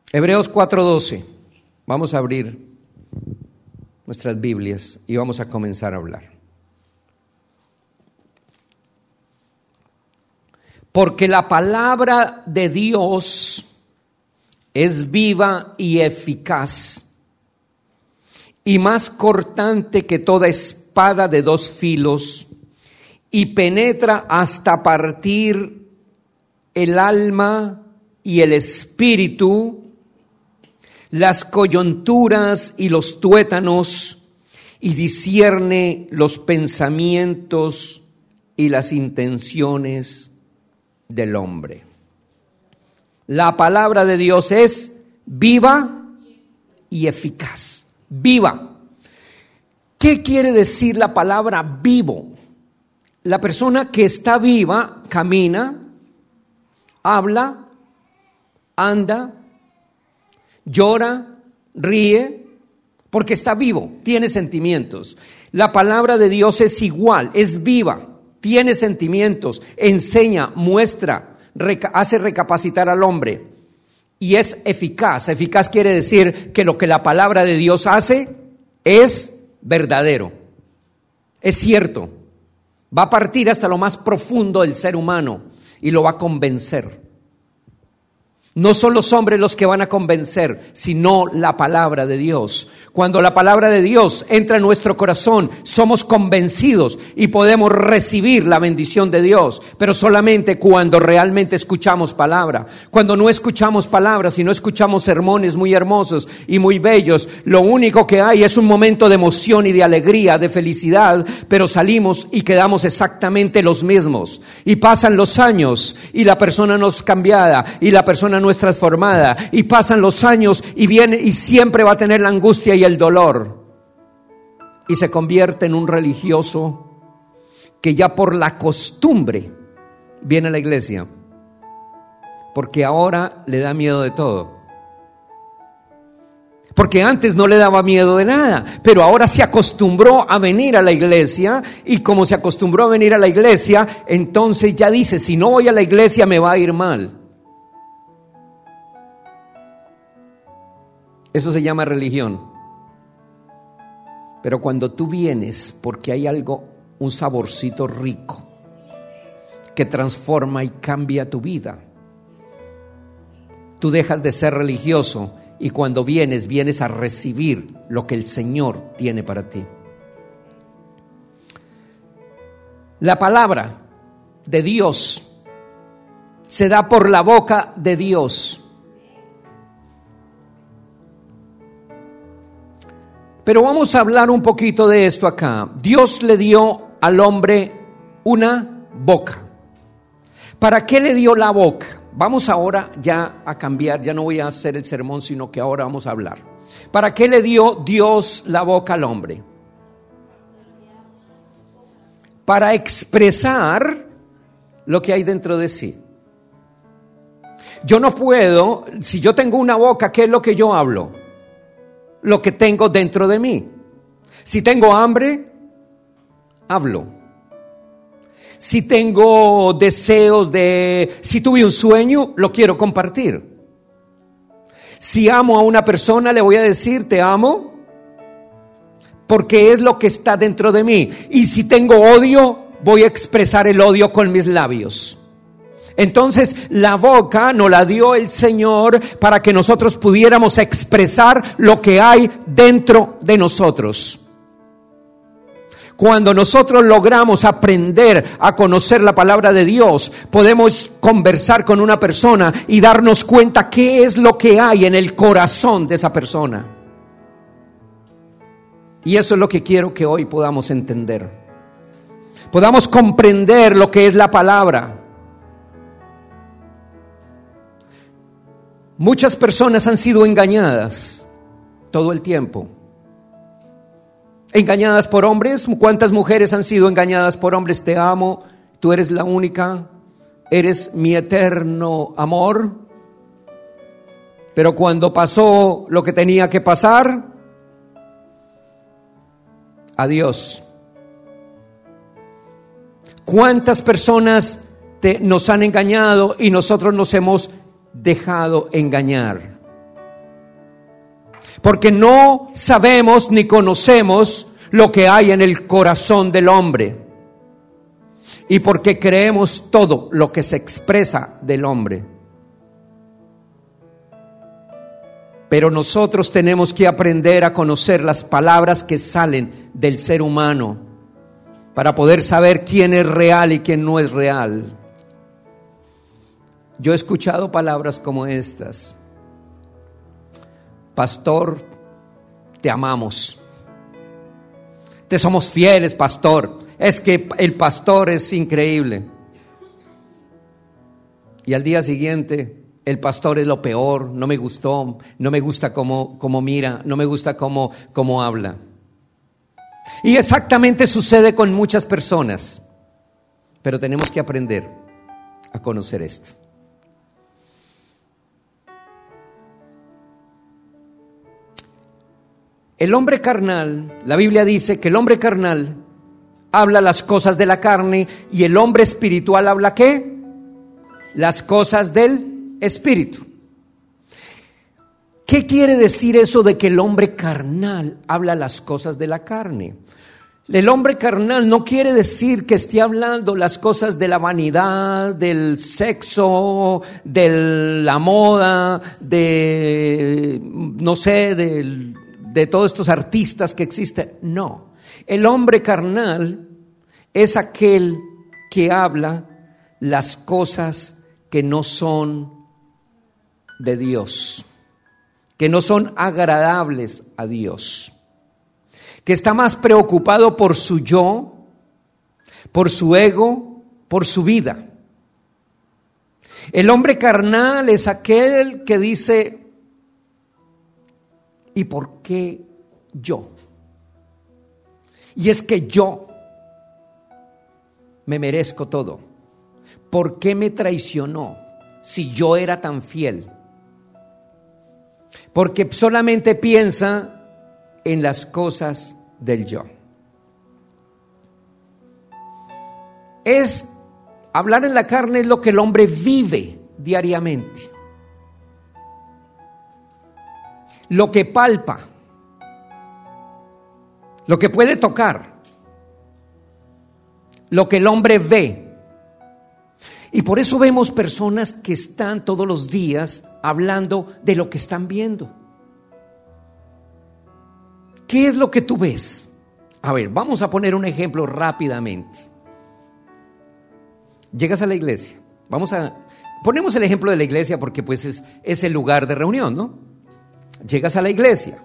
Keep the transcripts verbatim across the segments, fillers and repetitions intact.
Hebreos cuatro doce. Vamos a abrir nuestras Biblias y vamos a comenzar a hablar. Porque la palabra de Dios es viva y eficaz y más cortante que toda espada de dos filos y penetra hasta partir el alma y el espíritu, las coyunturas y los tuétanos, y discierne los pensamientos y las intenciones del hombre. La palabra de Dios es viva y eficaz. Viva. ¿Qué quiere decir la palabra vivo? La persona que está viva camina, habla, anda, llora, ríe, porque está vivo, tiene sentimientos. La palabra de Dios es igual, es viva, tiene sentimientos, enseña, muestra, reca- hace recapacitar al hombre y es eficaz. Eficaz quiere decir que lo que la palabra de Dios hace es verdadero, es cierto, va a partir hasta lo más profundo del ser humano y lo va a convencer. No son los hombres los que van a convencer, sino la palabra de Dios. Cuando la palabra de Dios entra en nuestro corazón, somos convencidos y podemos recibir la bendición de Dios, pero solamente cuando realmente escuchamos palabra. Cuando no escuchamos palabra, si no escuchamos sermones muy hermosos y muy bellos, lo único que hay es un momento de emoción y de alegría, de felicidad, pero salimos y quedamos exactamente los mismos. Y pasan los años y la persona no es cambiada y la persona no es transformada, y pasan los años y viene y siempre va a tener la angustia y el dolor, y se convierte en un religioso que ya por la costumbre viene a la iglesia, porque ahora le da miedo de todo. Porque antes no le daba miedo de nada, pero ahora se acostumbró a venir a la iglesia, y como se acostumbró a venir a la iglesia, entonces ya dice, si no voy a la iglesia me va a ir mal. Eso se llama religión. Pero cuando tú vienes porque hay algo, un saborcito rico que transforma y cambia tu vida, tú dejas de ser religioso y cuando vienes, vienes a recibir lo que el Señor tiene para ti. La palabra de Dios se da por la boca de Dios. Pero vamos a hablar un poquito de esto acá. Dios le dio al hombre una boca. ¿Para qué le dio la boca? Vamos ahora ya a cambiar, ya no voy a hacer el sermón, sino que ahora vamos a hablar. ¿Para qué le dio Dios la boca al hombre? Para expresar lo que hay dentro de sí. Yo no puedo, si yo tengo una boca, ¿qué es lo que yo hablo? Lo que tengo dentro de mí. Si tengo hambre, hablo. Si tengo deseos de, si tuve un sueño, lo quiero compartir. Si amo a una persona, le voy a decir te amo, porque es lo que está dentro de mí. Y si tengo odio, voy a expresar el odio con mis labios. Entonces la boca nos la dio el Señor para que nosotros pudiéramos expresar lo que hay dentro de nosotros. Cuando nosotros logramos aprender a conocer la palabra de Dios, podemos conversar con una persona y darnos cuenta qué es lo que hay en el corazón de esa persona. Y eso es lo que quiero que hoy podamos entender. Podamos comprender lo que es la palabra. Muchas personas han sido engañadas todo el tiempo. Engañadas por hombres. ¿Cuántas mujeres han sido engañadas por hombres? Te amo, tú eres la única, eres mi eterno amor. Pero cuando pasó lo que tenía que pasar, adiós. ¿Cuántas personas te, nos han engañado y nosotros nos hemos dejado engañar? Porque no sabemos ni conocemos lo que hay en el corazón del hombre. Y porque creemos todo lo que se expresa del hombre. Pero nosotros tenemos que aprender a conocer las palabras que salen del ser humano para poder saber quién es real y quién no es real. Yo he escuchado palabras como estas: pastor, te amamos, te somos fieles, pastor, es que el pastor es increíble. Y al día siguiente, el pastor es lo peor, no me gustó, no me gusta cómo, cómo mira, no me gusta cómo, cómo habla. Y exactamente sucede con muchas personas, pero tenemos que aprender a conocer esto. El hombre carnal, la Biblia dice que el hombre carnal habla las cosas de la carne y el hombre espiritual habla ¿qué? Las cosas del espíritu. ¿Qué quiere decir eso de que el hombre carnal habla las cosas de la carne? El hombre carnal no quiere decir que esté hablando las cosas de la vanidad, del sexo, de la moda, de, no sé, del... de todos estos artistas que existen. No, el hombre carnal es aquel que habla las cosas que no son de Dios, que no son agradables a Dios, que está más preocupado por su yo, por su ego, por su vida. El hombre carnal es aquel que dice: ¿y por qué yo? Y es que yo me merezco todo. ¿Por qué me traicionó si yo era tan fiel? Porque solamente piensa en las cosas del yo. Es hablar en la carne, es lo que el hombre vive diariamente. Lo que palpa, lo que puede tocar, lo que el hombre ve. Y por eso vemos personas que están todos los días hablando de lo que están viendo. ¿Qué es lo que tú ves? A ver, vamos a poner un ejemplo rápidamente. Llegas a la iglesia. Vamos a ponemos el ejemplo de la iglesia porque pues es, es el lugar de reunión, ¿no? Llegas a la iglesia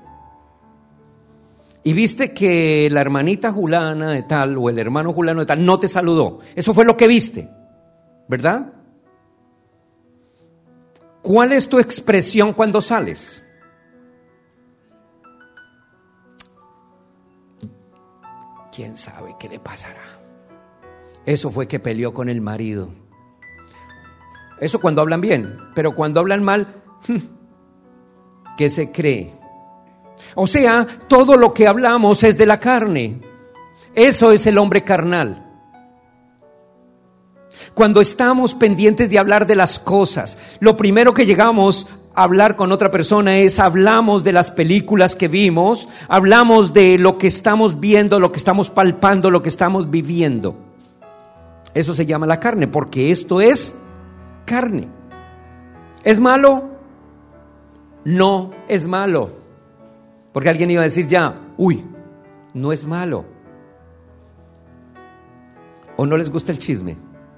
y viste que la hermanita Julana de tal o el hermano Julano de tal no te saludó. Eso fue lo que viste, ¿verdad? ¿Cuál es tu expresión cuando sales? ¿Quién sabe qué le pasará? Eso fue que peleó con el marido. Eso cuando hablan bien, pero cuando hablan mal, ¿qué se cree? O sea, todo lo que hablamos es de la carne. Eso es el hombre carnal. Cuando estamos pendientes de hablar de las cosas, lo primero que llegamos a hablar con otra persona es hablamos de las películas que vimos, hablamos de lo que estamos viendo, lo que estamos palpando, lo que estamos viviendo. Eso se llama la carne, porque esto es carne. ¿Es malo? No es malo. Porque alguien iba a decir ya, uy, no es malo. ¿O no les gusta el chisme?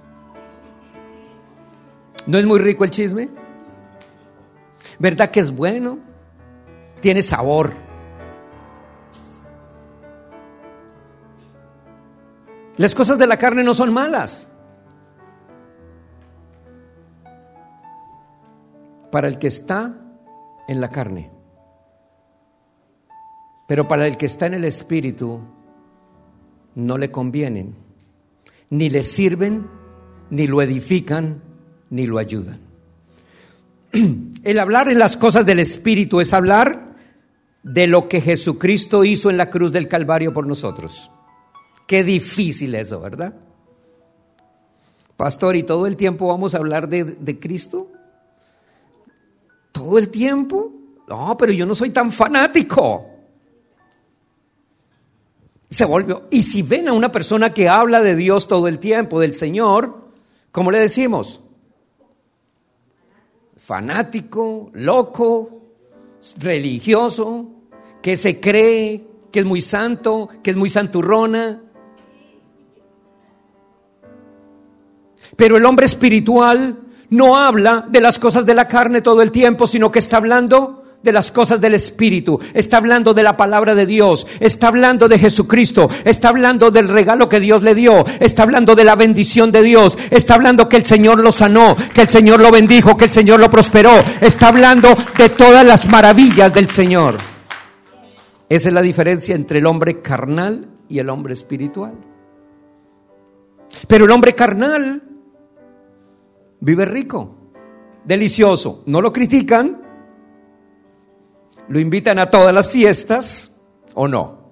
¿No es muy rico el chisme? ¿Verdad que es bueno? Tiene sabor. Las cosas de la carne no son malas. Para el que está en la carne. Pero para el que está en el espíritu no le convienen, ni le sirven, ni lo edifican, ni lo ayudan. El hablar en las cosas del espíritu es hablar de lo que Jesucristo hizo en la cruz del Calvario por nosotros. Qué difícil eso, ¿verdad? Pastor, ¿y todo el tiempo vamos a hablar de, de Cristo? ¿Todo el tiempo? No, pero yo no soy tan fanático. Se volvió. Y si ven a una persona que habla de Dios todo el tiempo, del Señor, ¿cómo le decimos? Fanático, loco, religioso, que se cree que es muy santo, que es muy santurrona. Pero el hombre espiritual no habla de las cosas de la carne todo el tiempo, sino que está hablando de las cosas del Espíritu, está hablando de la palabra de Dios, está hablando de Jesucristo, está hablando del regalo que Dios le dio, está hablando de la bendición de Dios, está hablando que el Señor lo sanó, que el Señor lo bendijo, que el Señor lo prosperó, está hablando de todas las maravillas del Señor. Esa es la diferencia entre el hombre carnal y el hombre espiritual. Pero el hombre carnal vive rico, delicioso, no lo critican, lo invitan a todas las fiestas, ¿o no?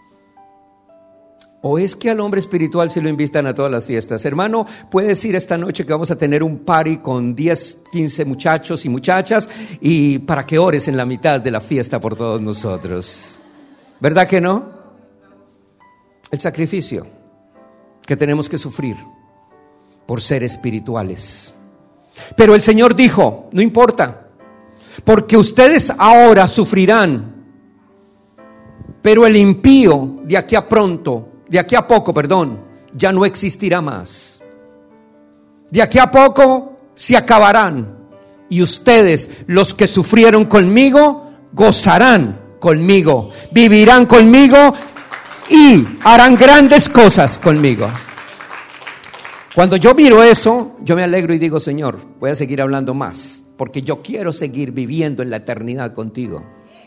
¿O es que al hombre espiritual se lo invitan a todas las fiestas? Hermano, puedes decir esta noche que vamos a tener un party con diez, quince muchachos y muchachas y para que ores en la mitad de la fiesta por todos nosotros. ¿Verdad que no? El sacrificio que tenemos que sufrir por ser espirituales. Pero el Señor dijo, no importa, porque ustedes ahora sufrirán, pero el impío de aquí a pronto, de aquí a poco, perdón, ya no existirá más. De aquí a poco se acabarán, y ustedes, los que sufrieron conmigo, gozarán conmigo, vivirán conmigo y harán grandes cosas conmigo. Cuando yo miro eso, yo me alegro y digo, Señor, voy a seguir hablando más, porque yo quiero seguir viviendo en la eternidad contigo.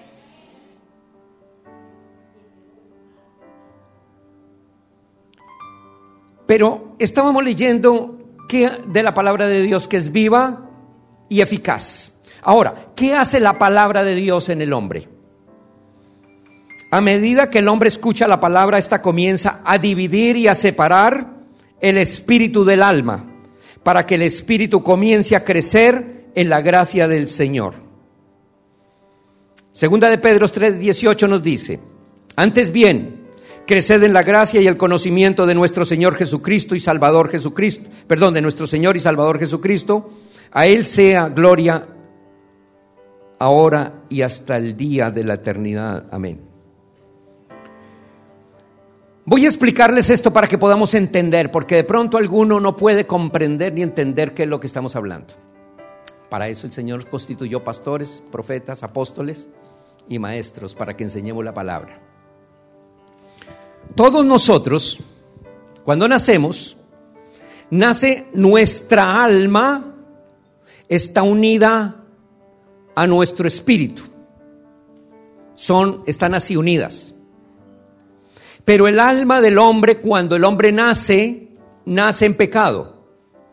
Pero estábamos leyendo que de la palabra de Dios que es viva y eficaz. Ahora, ¿qué hace la palabra de Dios en el hombre? A medida que el hombre escucha la palabra, esta comienza a dividir y a separar el espíritu del alma, para que el espíritu comience a crecer en la gracia del Señor. Segunda de Pedro tres dieciocho nos dice: antes bien, creced en la gracia y el conocimiento de nuestro Señor Jesucristo y Salvador Jesucristo, perdón, de nuestro Señor y Salvador Jesucristo. A Él sea gloria ahora y hasta el día de la eternidad. Amén. Voy a explicarles esto para que podamos entender, porque de pronto alguno no puede comprender ni entender qué es lo que estamos hablando. Para eso el Señor constituyó pastores, profetas, apóstoles y maestros, para que enseñemos la palabra. Todos nosotros, cuando nacemos, nace nuestra alma, está unida a nuestro espíritu. Son, están así unidas. Pero el alma del hombre, cuando el hombre nace, nace en pecado.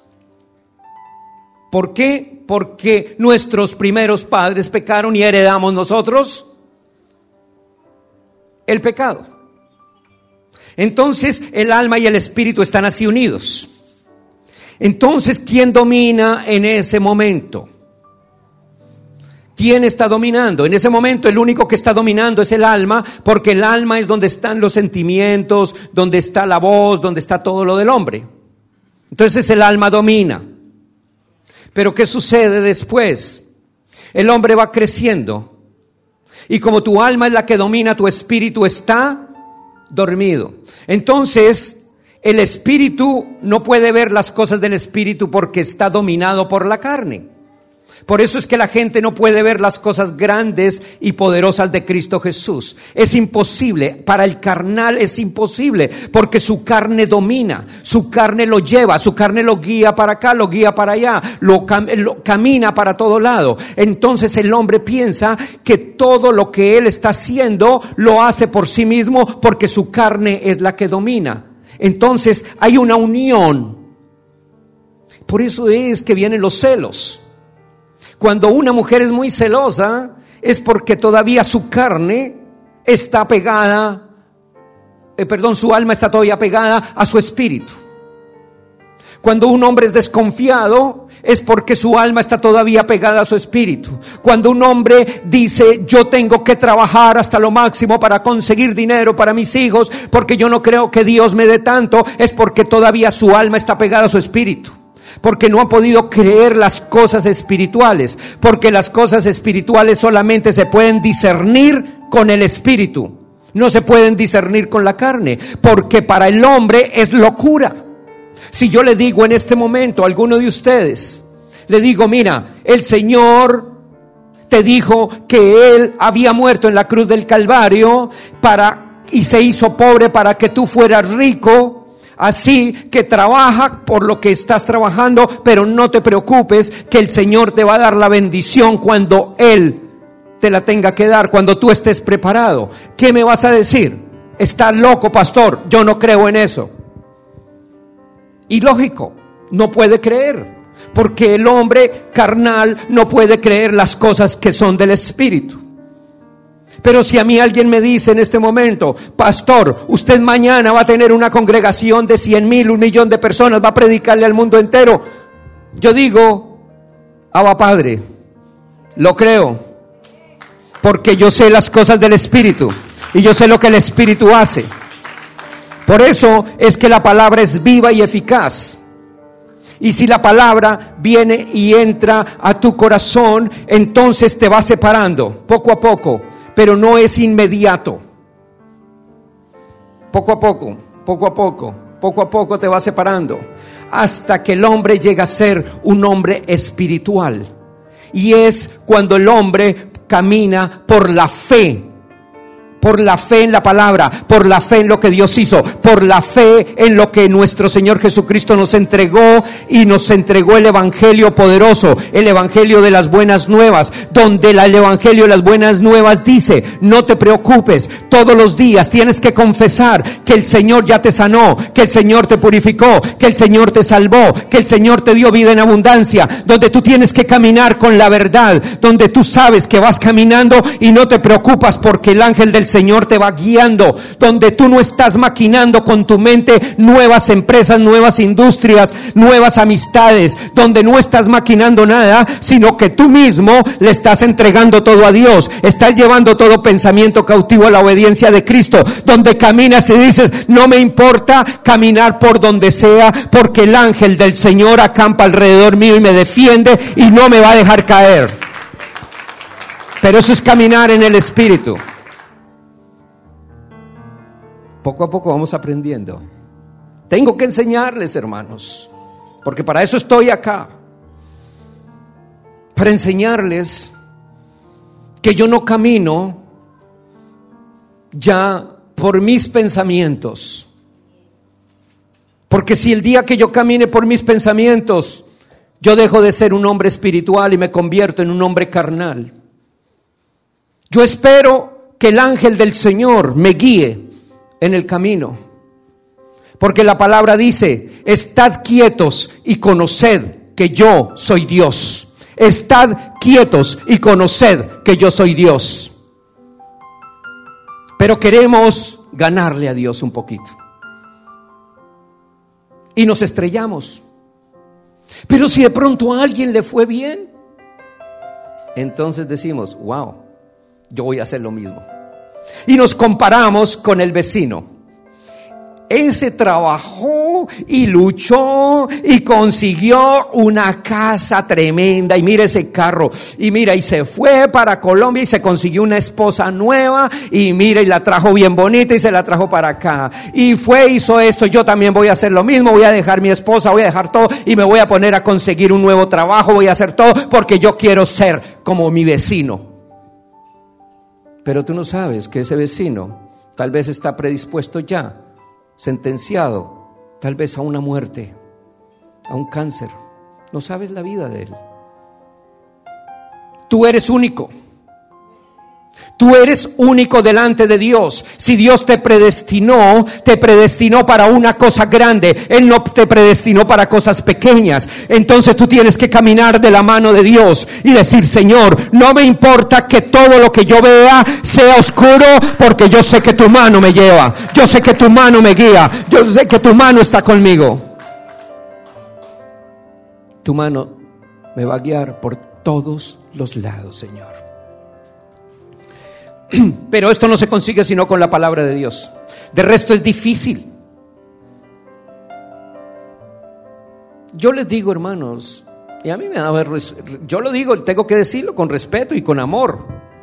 ¿Por qué? Porque nuestros primeros padres pecaron y heredamos nosotros el pecado. Entonces el alma y el espíritu están así unidos. Entonces, ¿quién domina en ese momento? ¿Quién está dominando? En ese momento el único que está dominando es el alma, porque el alma es donde están los sentimientos, donde está la voz, donde está todo lo del hombre. Entonces el alma domina. Pero ¿qué sucede después? El hombre va creciendo y como tu alma es la que domina, tu espíritu está dormido. Entonces el espíritu no puede ver las cosas del espíritu porque está dominado por la carne. Por eso es que la gente no puede ver las cosas grandes y poderosas de Cristo Jesús. Es imposible, para el carnal es imposible, porque su carne domina, su carne lo lleva, su carne lo guía para acá, lo guía para allá, lo, cam- lo camina para todo lado. Entonces el hombre piensa que todo lo que él está haciendo lo hace por sí mismo, porque su carne es la que domina. Entonces hay una unión. Por eso es que vienen los celos. Cuando una mujer es muy celosa, es porque todavía su carne está pegada, eh, perdón, su alma está todavía pegada a su espíritu. Cuando un hombre es desconfiado, es porque su alma está todavía pegada a su espíritu. Cuando un hombre dice, yo tengo que trabajar hasta lo máximo para conseguir dinero para mis hijos, porque yo no creo que Dios me dé tanto, es porque todavía su alma está pegada a su espíritu. Porque no ha podido creer las cosas espirituales. Porque las cosas espirituales solamente se pueden discernir con el espíritu. No se pueden discernir con la carne. Porque para el hombre es locura. Si yo le digo en este momento a alguno de ustedes, le digo, mira, el Señor te dijo que Él había muerto en la cruz del Calvario para, y se hizo pobre para que tú fueras rico, así que trabaja por lo que estás trabajando, pero no te preocupes que el Señor te va a dar la bendición cuando Él te la tenga que dar, cuando tú estés preparado. ¿Qué me vas a decir? Estás loco, pastor, yo no creo en eso. Y lógico, no puede creer, porque el hombre carnal no puede creer las cosas que son del espíritu. Pero si a mí alguien me dice en este momento, pastor, usted mañana va a tener una congregación de cien mil, un millón de personas, va a predicarle al mundo entero, yo digo, Abba Padre, lo creo, porque yo sé las cosas del espíritu y yo sé lo que el espíritu hace. Por eso es que la palabra es viva y eficaz. Y si la palabra viene y entra a tu corazón, entonces te va separando poco a poco, pero no es inmediato. Poco a poco, poco a poco, poco a poco te va separando, hasta que el hombre llega a ser un hombre espiritual. Y es cuando el hombre camina por la fe. Por la fe en la palabra, por la fe en lo que Dios hizo, por la fe en lo que nuestro Señor Jesucristo nos entregó, y nos entregó el evangelio poderoso, el evangelio de las buenas nuevas, donde el evangelio de las buenas nuevas dice, no te preocupes, todos los días tienes que confesar que el Señor ya te sanó, que el Señor te purificó, que el Señor te salvó, que el Señor te dio vida en abundancia, donde tú tienes que caminar con la verdad, donde tú sabes que vas caminando y no te preocupas porque el ángel del Señor te va guiando, donde tú no estás maquinando con tu mente nuevas empresas, nuevas industrias, nuevas amistades, donde no estás maquinando nada, sino que tú mismo le estás entregando todo a Dios, estás llevando todo pensamiento cautivo a la obediencia de Cristo, donde caminas y dices, no me importa caminar por donde sea, porque el ángel del Señor acampa alrededor mío y me defiende y no me va a dejar caer. Pero eso es caminar en el Espíritu. Poco a poco vamos aprendiendo. Tengo que enseñarles, hermanos, porque para eso estoy acá, para enseñarles que yo no camino ya por mis pensamientos, porque si el día que yo camine por mis pensamientos, yo dejo de ser un hombre espiritual y me convierto en un hombre carnal. Yo espero que el ángel del Señor me guíe en el camino, porque la palabra dice, estad quietos y conoced que yo soy Dios. Estad quietos y conoced que yo soy Dios. Pero queremos ganarle a Dios un poquito y nos estrellamos. Pero si de pronto a alguien le fue bien, entonces decimos, wow, yo voy a hacer lo mismo. Y nos comparamos con el vecino. Ese trabajó y luchó y consiguió una casa tremenda, y mira ese carro, y mira, y se fue para Colombia y se consiguió una esposa nueva, y mira, y la trajo bien bonita y se la trajo para acá, y fue, hizo esto. Yo también voy a hacer lo mismo, voy a dejar mi esposa, voy a dejar todo y me voy a poner a conseguir un nuevo trabajo, voy a hacer todo porque yo quiero ser como mi vecino. Pero tú no sabes que ese vecino tal vez está predispuesto ya, sentenciado, tal vez a una muerte, a un cáncer. No sabes la vida de él. Tú eres único. Tú eres único delante de Dios. Si Dios te predestinó, te predestinó para una cosa grande. Él no te predestinó para cosas pequeñas. Entonces tú tienes que caminar de la mano de Dios y decir, Señor, no me importa que todo lo que yo vea sea oscuro, porque yo sé que tu mano me lleva. Yo sé que tu mano me guía. Yo sé que tu mano está conmigo. Tu mano me va a guiar por todos los lados, Señor. Pero esto no se consigue sino con la palabra de Dios. De resto es difícil. Yo les digo, hermanos, y a mí me da vergüenza, yo lo digo, tengo que decirlo con respeto y con amor.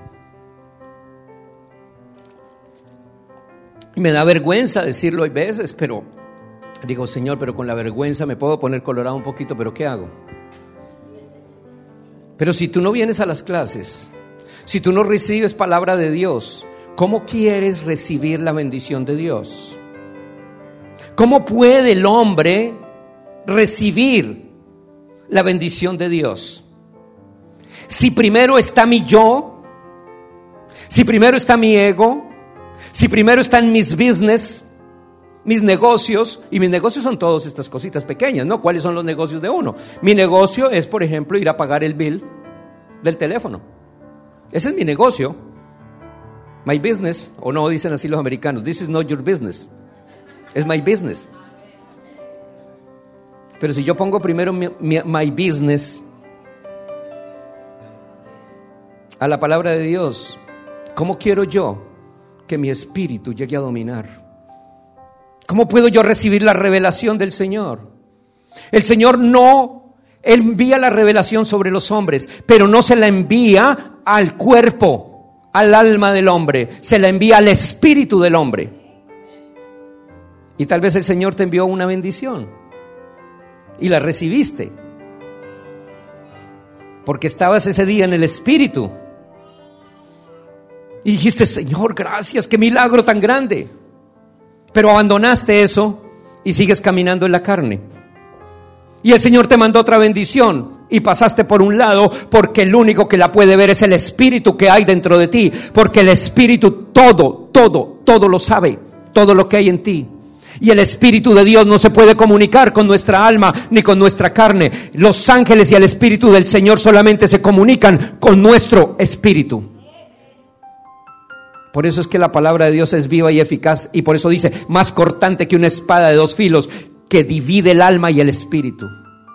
Y me da vergüenza decirlo hay veces, pero digo, Señor, pero con la vergüenza me puedo poner colorado un poquito, pero ¿qué hago? Pero si tú no vienes a las clases, si tú no recibes palabra de Dios, ¿cómo quieres recibir la bendición de Dios? ¿Cómo puede el hombre recibir la bendición de Dios? Si primero está mi yo, si primero está mi ego, si primero están mis business, mis negocios, y mis negocios son todas estas cositas pequeñas, ¿no? ¿Cuáles son los negocios de uno? Mi negocio es, por ejemplo, ir a pagar el bill del teléfono. Ese es mi negocio. My business, o no dicen así los americanos, this is not your business. Es my business. Pero si yo pongo primero mi, mi, my business a la palabra de Dios, ¿cómo quiero yo que mi espíritu llegue a dominar? ¿Cómo puedo yo recibir la revelación del Señor? El Señor no envía la revelación sobre los hombres, pero no se la envía al cuerpo, al alma del hombre, se la envía al espíritu del hombre. Y tal vez el Señor te envió una bendición y la recibiste porque estabas ese día en el espíritu y dijiste, Señor, gracias, qué milagro tan grande. Pero abandonaste eso y sigues caminando en la carne. Y el Señor te mandó otra bendición y pasaste por un lado, porque el único que la puede ver es el espíritu que hay dentro de ti, porque el espíritu todo, todo, todo lo sabe, todo lo que hay en ti. Y el espíritu de Dios no se puede comunicar con nuestra alma ni con nuestra carne. Los ángeles y el espíritu del Señor solamente se comunican con nuestro espíritu. Por eso es que la palabra de Dios es viva y eficaz, y por eso dice, más cortante que una espada de dos filos, que divide el alma y el espíritu.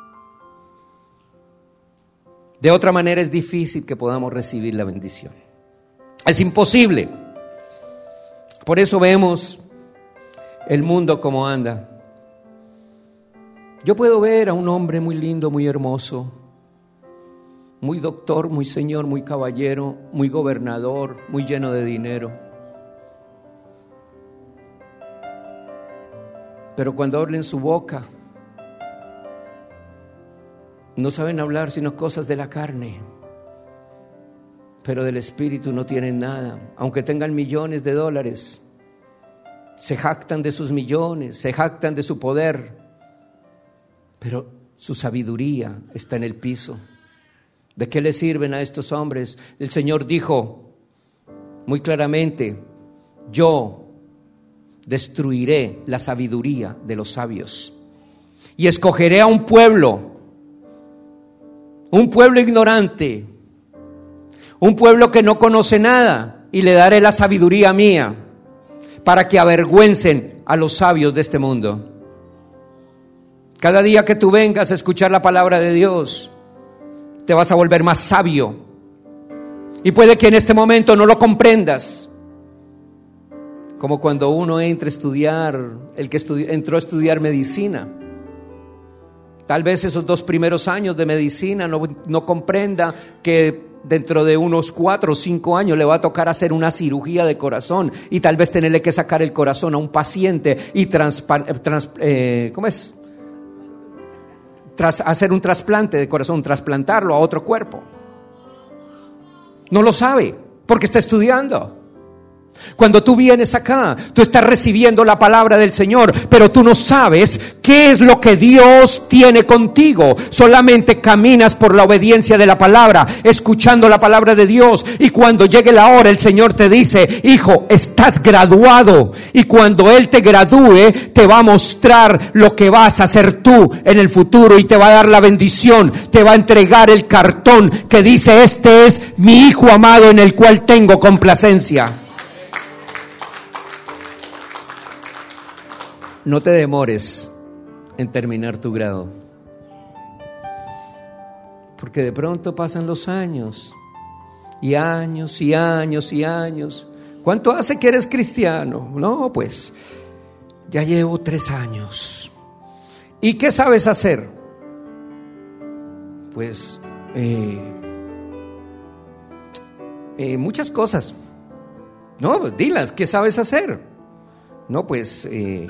De otra manera es difícil que podamos recibir la bendición. Es imposible. Por eso vemos el mundo como anda. Yo puedo ver a un hombre muy lindo, muy hermoso, muy doctor, muy señor, muy caballero, muy gobernador, muy lleno de dinero. Pero cuando abren su boca, no saben hablar sino cosas de la carne. Pero del espíritu no tienen nada. Aunque tengan millones de dólares, se jactan de sus millones, se jactan de su poder, pero su sabiduría está en el piso. ¿De qué le sirven a estos hombres? El Señor dijo muy claramente, yo destruiré la sabiduría de los sabios y escogeré a un pueblo, un pueblo ignorante, un pueblo que no conoce nada, y le daré la sabiduría mía para que avergüencen a los sabios de este mundo. Cada día que tú vengas a escuchar la palabra de Dios, te vas a volver más sabio. Y puede que en este momento no lo comprendas. Como cuando uno entra a estudiar, el que estudió, entró a estudiar medicina. Tal vez esos dos primeros años de medicina no, no comprenda que dentro de unos cuatro o cinco años le va a tocar hacer una cirugía de corazón y tal vez tenerle que sacar el corazón a un paciente y transpa, trans, eh, ¿cómo es? Tras hacer un trasplante de corazón, trasplantarlo a otro cuerpo. No lo sabe porque está estudiando. Cuando tú vienes acá, tú estás recibiendo la palabra del Señor, pero tú no sabes qué es lo que Dios tiene contigo. Solamente caminas por la obediencia de la palabra, escuchando la palabra de Dios, y cuando llegue la hora el Señor te dice, hijo, estás graduado, y cuando Él te gradúe te va a mostrar lo que vas a hacer tú en el futuro y te va a dar la bendición, te va a entregar el cartón que dice, este es mi hijo amado en el cual tengo complacencia. No te demores en terminar tu grado. Porque de pronto pasan los años, y años, y años, y años. ¿Cuánto hace que eres cristiano? No, pues, ya llevo tres años. ¿Y qué sabes hacer? Pues, eh, eh, muchas cosas. No, dilas, ¿qué sabes hacer? No, pues, eh,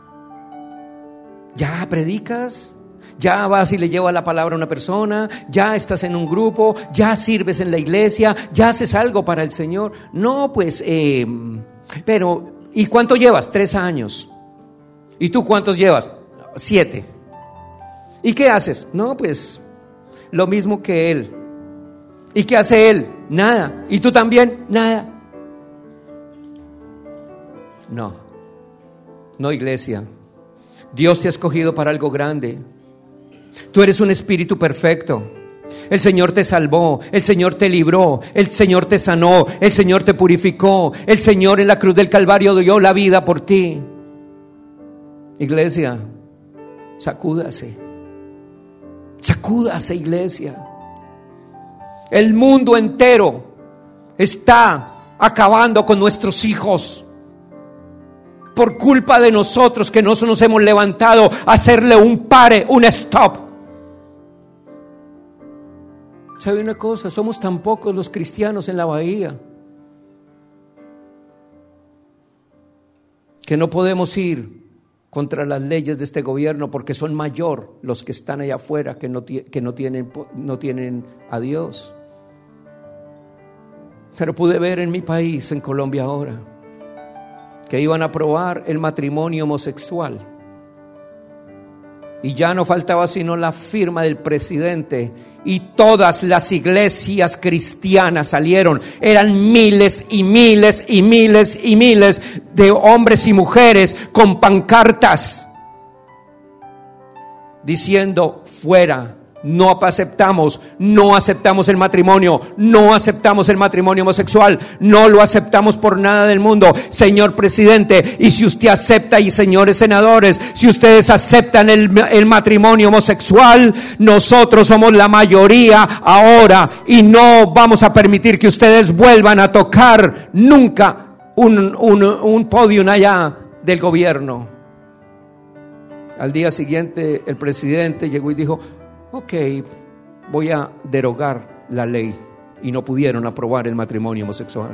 ya predicas, ya vas y le llevas la palabra a una persona, ya estás en un grupo, ya sirves en la iglesia, ya haces algo para el Señor. No, pues, eh, pero, ¿y cuánto llevas? Tres años. ¿Y tú cuántos llevas? Siete. ¿Y qué haces? No, pues, lo mismo que él. ¿Y qué hace él? Nada. ¿Y tú también? Nada. No, no, iglesia. Dios te ha escogido para algo grande. Tú eres un espíritu perfecto. El Señor te salvó, el Señor te libró, el Señor te sanó, el Señor te purificó, el Señor en la cruz del Calvario dio la vida por ti. Iglesia, sacúdase, sacúdase, iglesia. El mundo entero está acabando con nuestros hijos por culpa de nosotros, que no nos hemos levantado a hacerle un pare, un stop. ¿Sabe una cosa? Somos tan pocos los cristianos en la bahía que no podemos ir contra las leyes de este gobierno, porque son mayor los que están allá afuera que no, que no tienen, no tienen a Dios. Pero pude ver en mi país, en Colombia ahora, que iban a aprobar el matrimonio homosexual. Y ya no faltaba sino la firma del presidente, y todas las iglesias cristianas salieron. Eran miles y miles y miles y miles de hombres y mujeres con pancartas diciendo: fuera. No aceptamos, no aceptamos el matrimonio, no aceptamos el matrimonio homosexual, no lo aceptamos por nada del mundo, señor presidente. Y si usted acepta, y señores senadores, si ustedes aceptan el, el matrimonio homosexual, nosotros somos la mayoría ahora, y no vamos a permitir que ustedes vuelvan a tocar nunca un, un, un podio allá del gobierno. Al día siguiente el presidente llegó y dijo: ok, voy a derogar la ley, y no pudieron aprobar el matrimonio homosexual.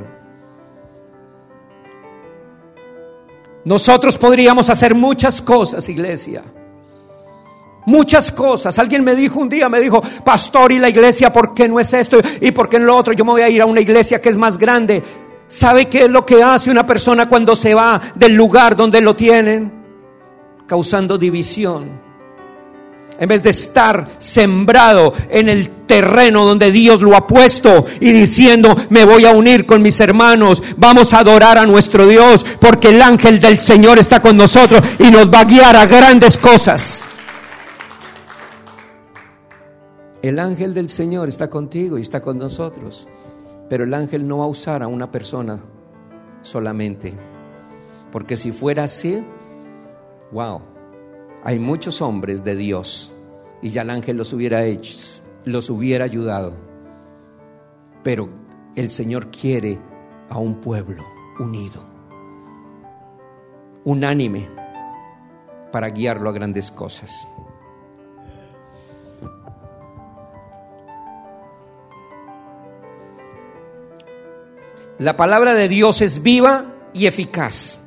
Nosotros podríamos hacer muchas cosas, iglesia, muchas cosas. Alguien me dijo un día, me dijo: pastor, ¿y la iglesia por qué no es esto? ¿Y por qué no lo otro? Yo me voy a ir a una iglesia que es más grande. ¿Sabe qué es lo que hace una persona cuando se va del lugar donde lo tienen? Causando división. En vez de estar sembrado en el terreno donde Dios lo ha puesto y diciendo: me voy a unir con mis hermanos, vamos a adorar a nuestro Dios, porque el ángel del Señor está con nosotros y nos va a guiar a grandes cosas. El ángel del Señor está contigo y está con nosotros, pero el ángel no va a usar a una persona solamente, porque si fuera así, wow, hay muchos hombres de Dios y ya el ángel los hubiera hecho, los hubiera ayudado. Pero el Señor quiere a un pueblo unido, unánime, para guiarlo a grandes cosas. La palabra de Dios es viva y eficaz.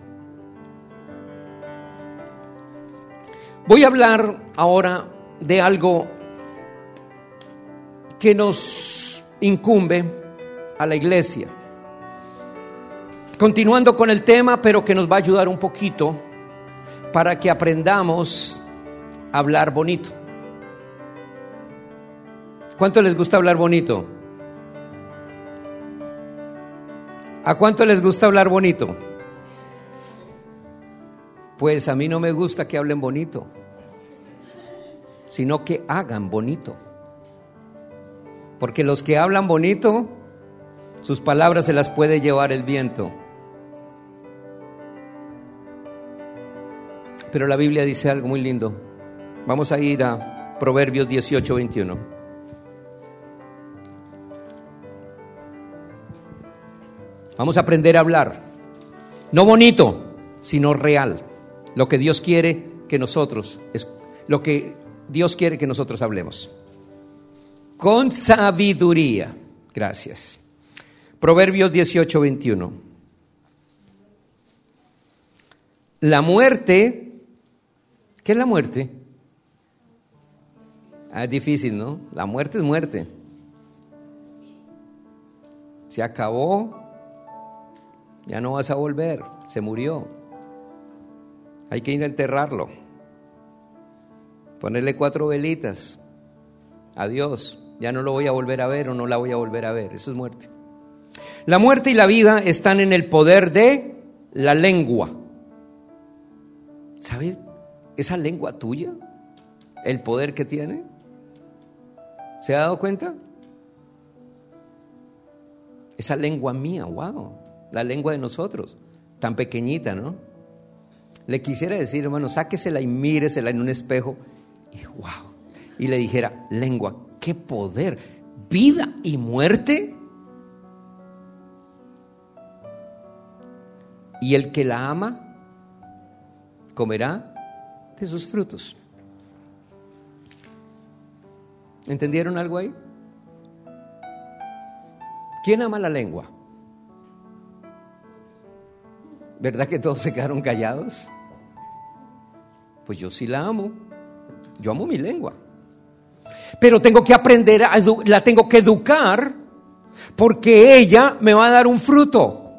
Voy a hablar ahora de algo que nos incumbe a la iglesia, continuando con el tema, pero que nos va a ayudar un poquito para que aprendamos a hablar bonito. ¿Cuánto les gusta hablar bonito? ¿A cuánto les gusta hablar bonito? Pues a mí no me gusta que hablen bonito, sino que hagan bonito. Porque los que hablan bonito, sus palabras se las puede llevar el viento. Pero la Biblia dice algo muy lindo. Vamos a ir a Proverbios dieciocho, veintiuno. Vamos a aprender a hablar. No bonito, sino real. Lo que Dios quiere que nosotros, es lo que Dios quiere que nosotros hablemos. Con sabiduría. Gracias. Proverbios dieciocho, veintiuno. La muerte, ¿qué es la muerte? Ah, es difícil, ¿no? La muerte es muerte. Se acabó, ya no vas a volver, se murió. Hay que ir a enterrarlo, ponerle cuatro velitas. Adiós, ya no lo voy a volver a ver o no la voy a volver a ver. Eso es muerte. La muerte y la vida están en el poder de la lengua. ¿Sabes esa lengua tuya? El poder que tiene. ¿Se ha dado cuenta? Esa lengua mía, wow, la lengua de nosotros, tan pequeñita, ¿no? Le quisiera decir, hermano, sáquesela y míresela en un espejo y wow, y le dijera, lengua, qué poder, vida y muerte. Y el que la ama comerá de sus frutos. ¿Entendieron algo ahí? ¿Quién ama la lengua? ¿Verdad que todos se quedaron callados? Pues yo sí la amo. Yo amo mi lengua. Pero tengo que aprender, a edu- la tengo que educar, porque ella me va a dar un fruto.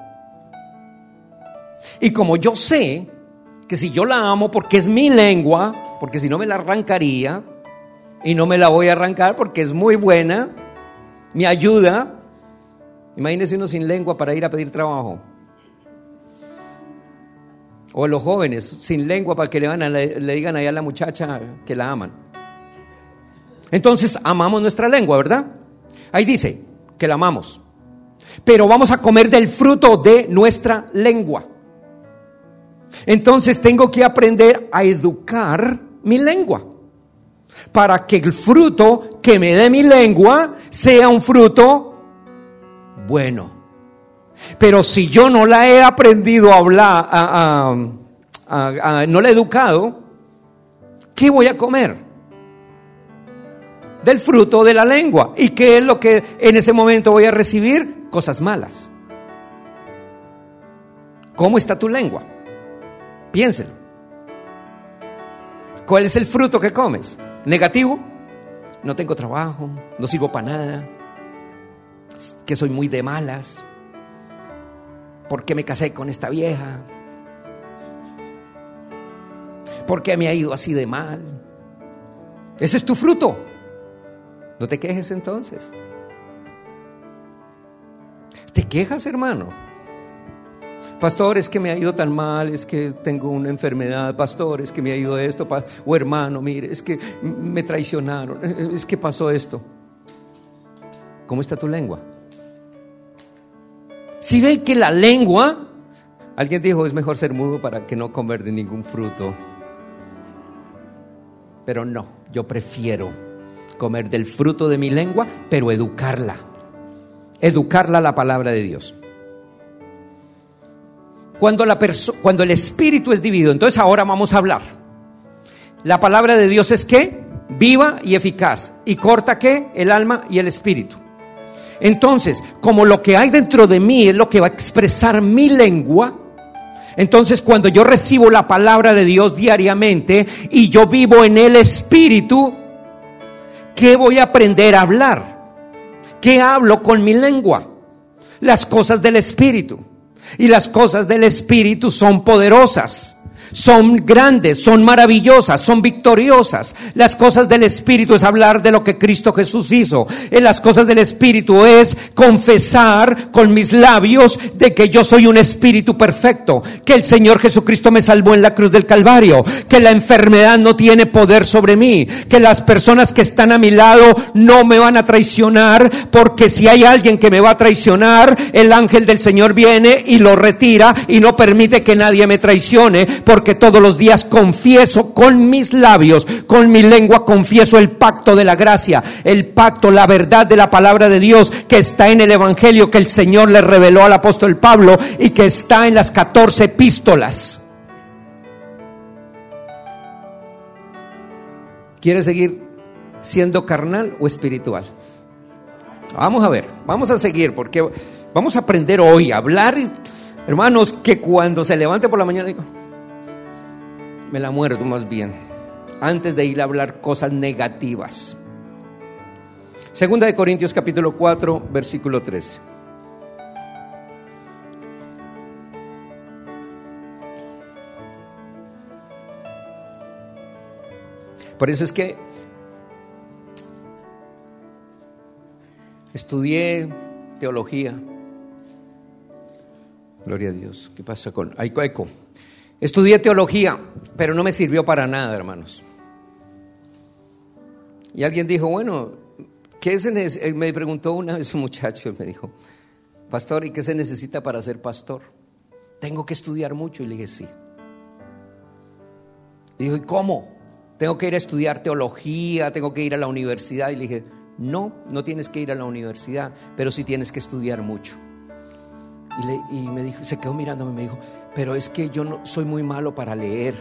Y como yo sé que si yo la amo porque es mi lengua, porque si no me la arrancaría, y no me la voy a arrancar porque es muy buena, me ayuda. Imagínese uno sin lengua para ir a pedir trabajo. O los jóvenes sin lengua para que le, van a, le, le digan allá a la muchacha que la aman. Entonces amamos nuestra lengua, ¿verdad? Ahí dice que la amamos. Pero vamos a comer del fruto de nuestra lengua. Entonces tengo que aprender a educar mi lengua, para que el fruto que me dé mi lengua sea un fruto bueno. Pero si yo no la he aprendido a hablar, a, a, a, a, no la he educado, ¿qué voy a comer? Del fruto de la lengua. ¿Y qué es lo que en ese momento voy a recibir? Cosas malas. ¿Cómo está tu lengua? Piénselo. ¿Cuál es el fruto que comes? ¿Negativo? No tengo trabajo, no sirvo para nada, que soy muy de malas, ¿por qué me casé con esta vieja? ¿Por qué me ha ido así de mal? Ese es tu fruto. No te quejes entonces. ¿Te quejas, hermano? Pastor, es que me ha ido tan mal, es que tengo una enfermedad, pastor, es que me ha ido esto, o hermano, mire, es que me traicionaron, es que pasó esto. ¿Cómo está tu lengua? Si ven que la lengua, alguien dijo, es mejor ser mudo para que no comer de ningún fruto. Pero no, yo prefiero comer del fruto de mi lengua, pero educarla, educarla a la palabra de Dios. Cuando, la perso- cuando el espíritu es dividido, entonces ahora vamos a hablar. La palabra de Dios es ¿qué? Viva y eficaz. ¿Y corta qué? El alma y el espíritu. Entonces, como lo que hay dentro de mí es lo que va a expresar mi lengua, entonces cuando yo recibo la palabra de Dios diariamente y yo vivo en el espíritu, ¿qué voy a aprender a hablar? ¿Qué hablo con mi lengua? Las cosas del espíritu. Y las cosas del espíritu son poderosas, son grandes, son maravillosas, son victoriosas. Las cosas del espíritu es hablar de lo que Cristo Jesús hizo. En las cosas del espíritu es confesar con mis labios de que yo soy un espíritu perfecto, que el Señor Jesucristo me salvó en la cruz del Calvario, que la enfermedad no tiene poder sobre mí, que las personas que están a mi lado no me van a traicionar, porque si hay alguien que me va a traicionar, el ángel del Señor viene y lo retira y no permite que nadie me traicione, porque porque todos los días confieso con mis labios, con mi lengua confieso el pacto de la gracia, el pacto, la verdad de la palabra de Dios que está en el evangelio que el Señor le reveló al apóstol Pablo y que está en las catorce epístolas. ¿Quiere seguir siendo carnal o espiritual? Vamos a ver, vamos a seguir porque vamos a aprender hoy a hablar, hermanos, que cuando se levante por la mañana digo, me la muerdo más bien, antes de ir a hablar cosas negativas. Segunda de Corintios capítulo cuatro, versículo trece. Por eso es que estudié teología. Gloria a Dios. ¿Qué pasa con Aiko Aiko? Estudié teología, pero no me sirvió para nada, hermanos. Y alguien dijo, bueno, ¿qué se neces-? Me preguntó una vez un muchacho, me dijo, pastor, ¿y qué se necesita para ser pastor? Tengo que estudiar mucho. Y le dije, sí. Y dijo, ¿y cómo? Tengo que ir a estudiar teología, tengo que ir a la universidad. Y le dije, no, no tienes que ir a la universidad, pero sí tienes que estudiar mucho. Y, le, y me dijo, se quedó mirándome y me dijo, pero es que yo no, soy muy malo para leer.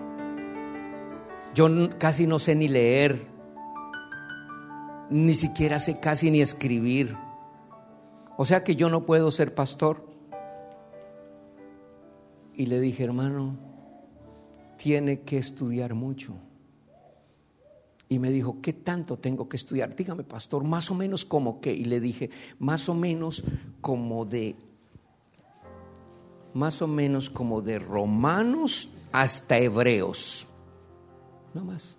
Yo no, casi no sé ni leer, ni siquiera sé casi ni escribir. O sea que yo no puedo ser pastor. Y le dije, hermano, tiene que estudiar mucho. Y me dijo, ¿qué tanto tengo que estudiar? Dígame, pastor, más o menos como qué. Y le dije, más o menos como de, más o menos como de Romanos hasta Hebreos. No más.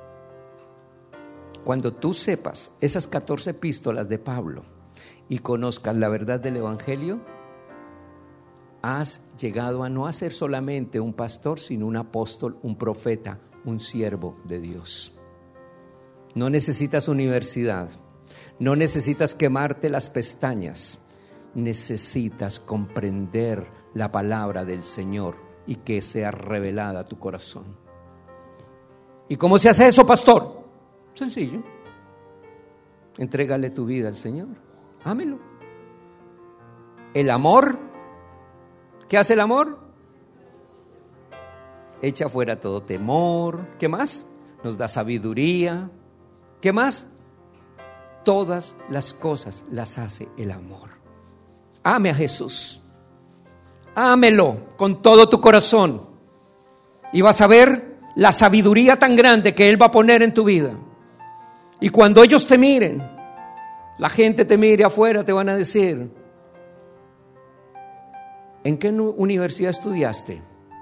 Cuando tú sepas esas catorce epístolas de Pablo y conozcas la verdad del evangelio, has llegado a no a ser solamente un pastor, sino un apóstol, un profeta, un siervo de Dios. No necesitas universidad, no necesitas quemarte las pestañas, necesitas comprender la palabra del Señor y que sea revelada a tu corazón. ¿Y cómo se hace eso, pastor? Sencillo. Entrégale tu vida al Señor, ámelo. El amor, ¿qué hace el amor? Echa fuera todo temor. ¿Qué más? Nos da sabiduría. ¿Qué más? Todas las cosas las hace el amor. Ame a Jesús. Ámelo con todo tu corazón. Y vas a ver la sabiduría tan grande que Él va a poner en tu vida. Y cuando ellos te miren, la gente te mire afuera, te van a decir, ¿en qué universidad estudiaste?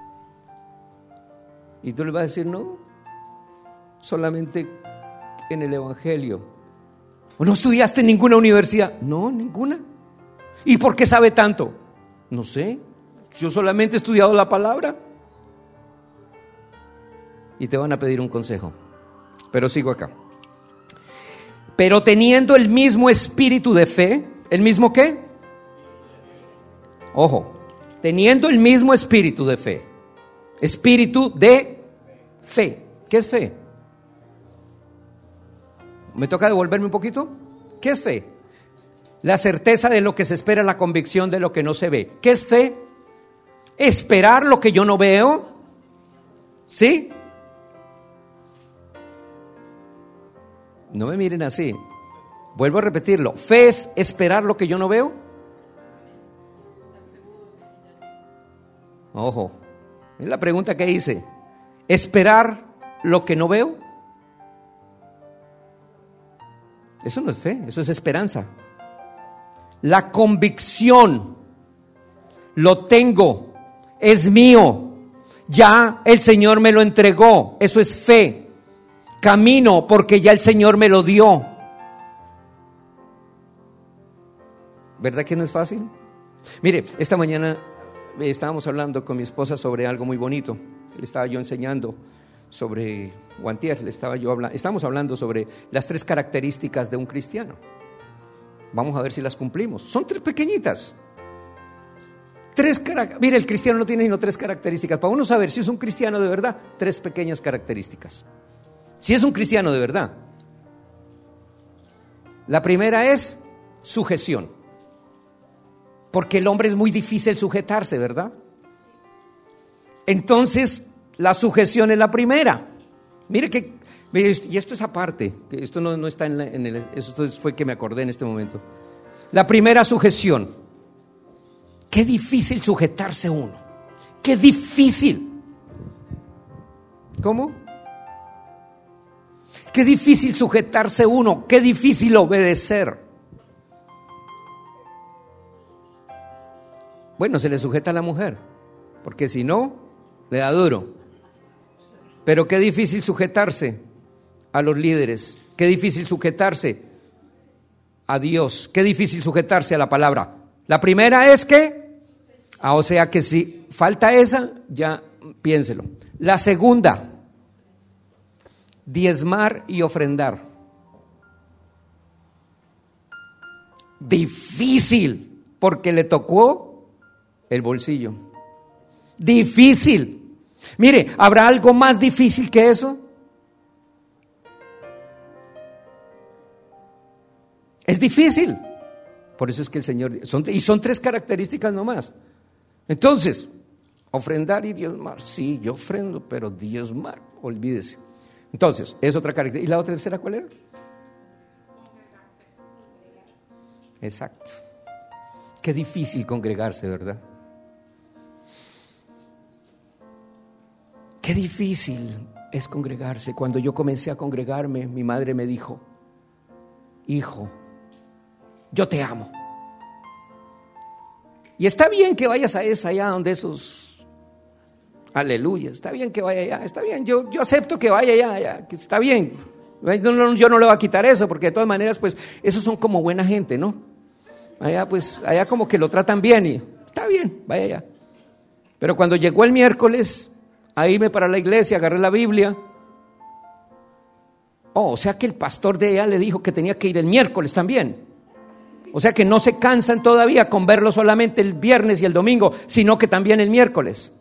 Y tú le vas a decir, no, solamente en el evangelio. ¿O no estudiaste en ninguna universidad? No, ninguna. ¿Y por qué sabe tanto? No sé, yo solamente he estudiado la palabra. Y te van a pedir un consejo, pero sigo acá. Pero teniendo el mismo espíritu de fe, ¿el mismo qué? Ojo, teniendo el mismo espíritu de fe. Espíritu de fe. ¿Qué es fe? ¿Me toca devolverme un poquito? ¿Qué es fe? La certeza de lo que se espera, la convicción de lo que no se ve. ¿Qué es fe? Esperar lo que yo no veo. ¿Sí? No me miren así. Vuelvo a repetirlo. Fe es esperar lo que yo no veo. Ojo, es la pregunta que hice. ¿Esperar lo que no veo? Eso no es fe, eso es esperanza. La convicción, lo tengo, es mío, ya el Señor me lo entregó, eso es fe. Camino porque ya el Señor me lo dio. ¿Verdad que no es fácil? Mire, esta mañana estábamos hablando con mi esposa sobre algo muy bonito. Le estaba yo enseñando sobre, o antier, le estaba yo hablando, estábamos hablando sobre las tres características de un cristiano. Vamos a ver si las cumplimos. Son tres pequeñitas. Tres características. Mire, el cristiano no tiene sino tres características. Para uno saber si es un cristiano de verdad, tres pequeñas características. Si es un cristiano de verdad. La primera es sujeción. Porque el hombre es muy difícil sujetarse, ¿verdad? Entonces, la sujeción es la primera. Mire que, mire, y esto es aparte, que esto no, no está en, la, en el, esto fue que me acordé en este momento. La primera, sujeción. Qué difícil sujetarse uno. Qué difícil. ¿Cómo? Qué difícil sujetarse uno. Qué difícil obedecer. Bueno, se le sujeta a la mujer, porque si no, le da duro. Pero qué difícil sujetarse a los líderes. Qué difícil sujetarse a Dios. Qué difícil sujetarse a la palabra. La primera es que, ah, o sea que si falta esa, ya piénselo. La segunda, diezmar y ofrendar. Difícil, porque le tocó el bolsillo. Difícil. Mire, ¿habrá algo más difícil que eso? Es difícil. Por eso es que el Señor, son, y son tres características nomás. Entonces, ofrendar y diezmar. Sí, yo ofrendo, pero diezmar, olvídese. Entonces, es otra característica. ¿Y la otra tercera cuál era? Exacto. Qué difícil congregarse, ¿verdad? Qué difícil es congregarse. Cuando yo comencé a congregarme, mi madre me dijo: hijo, yo te amo. Y está bien que vayas a esa allá donde esos, aleluya, está bien que vaya allá, está bien, yo, yo acepto que vaya allá, allá, que está bien. Yo no, yo no le voy a quitar eso, porque de todas maneras, pues, esos son como buena gente, ¿no? Allá, pues, allá como que lo tratan bien y está bien, vaya allá. Pero cuando llegó el miércoles a irme para la iglesia, agarré la Biblia. Oh, o sea que el pastor de ella le dijo que tenía que ir el miércoles también. O sea que no se cansan todavía con verlo solamente el viernes y el domingo, sino que también el miércoles.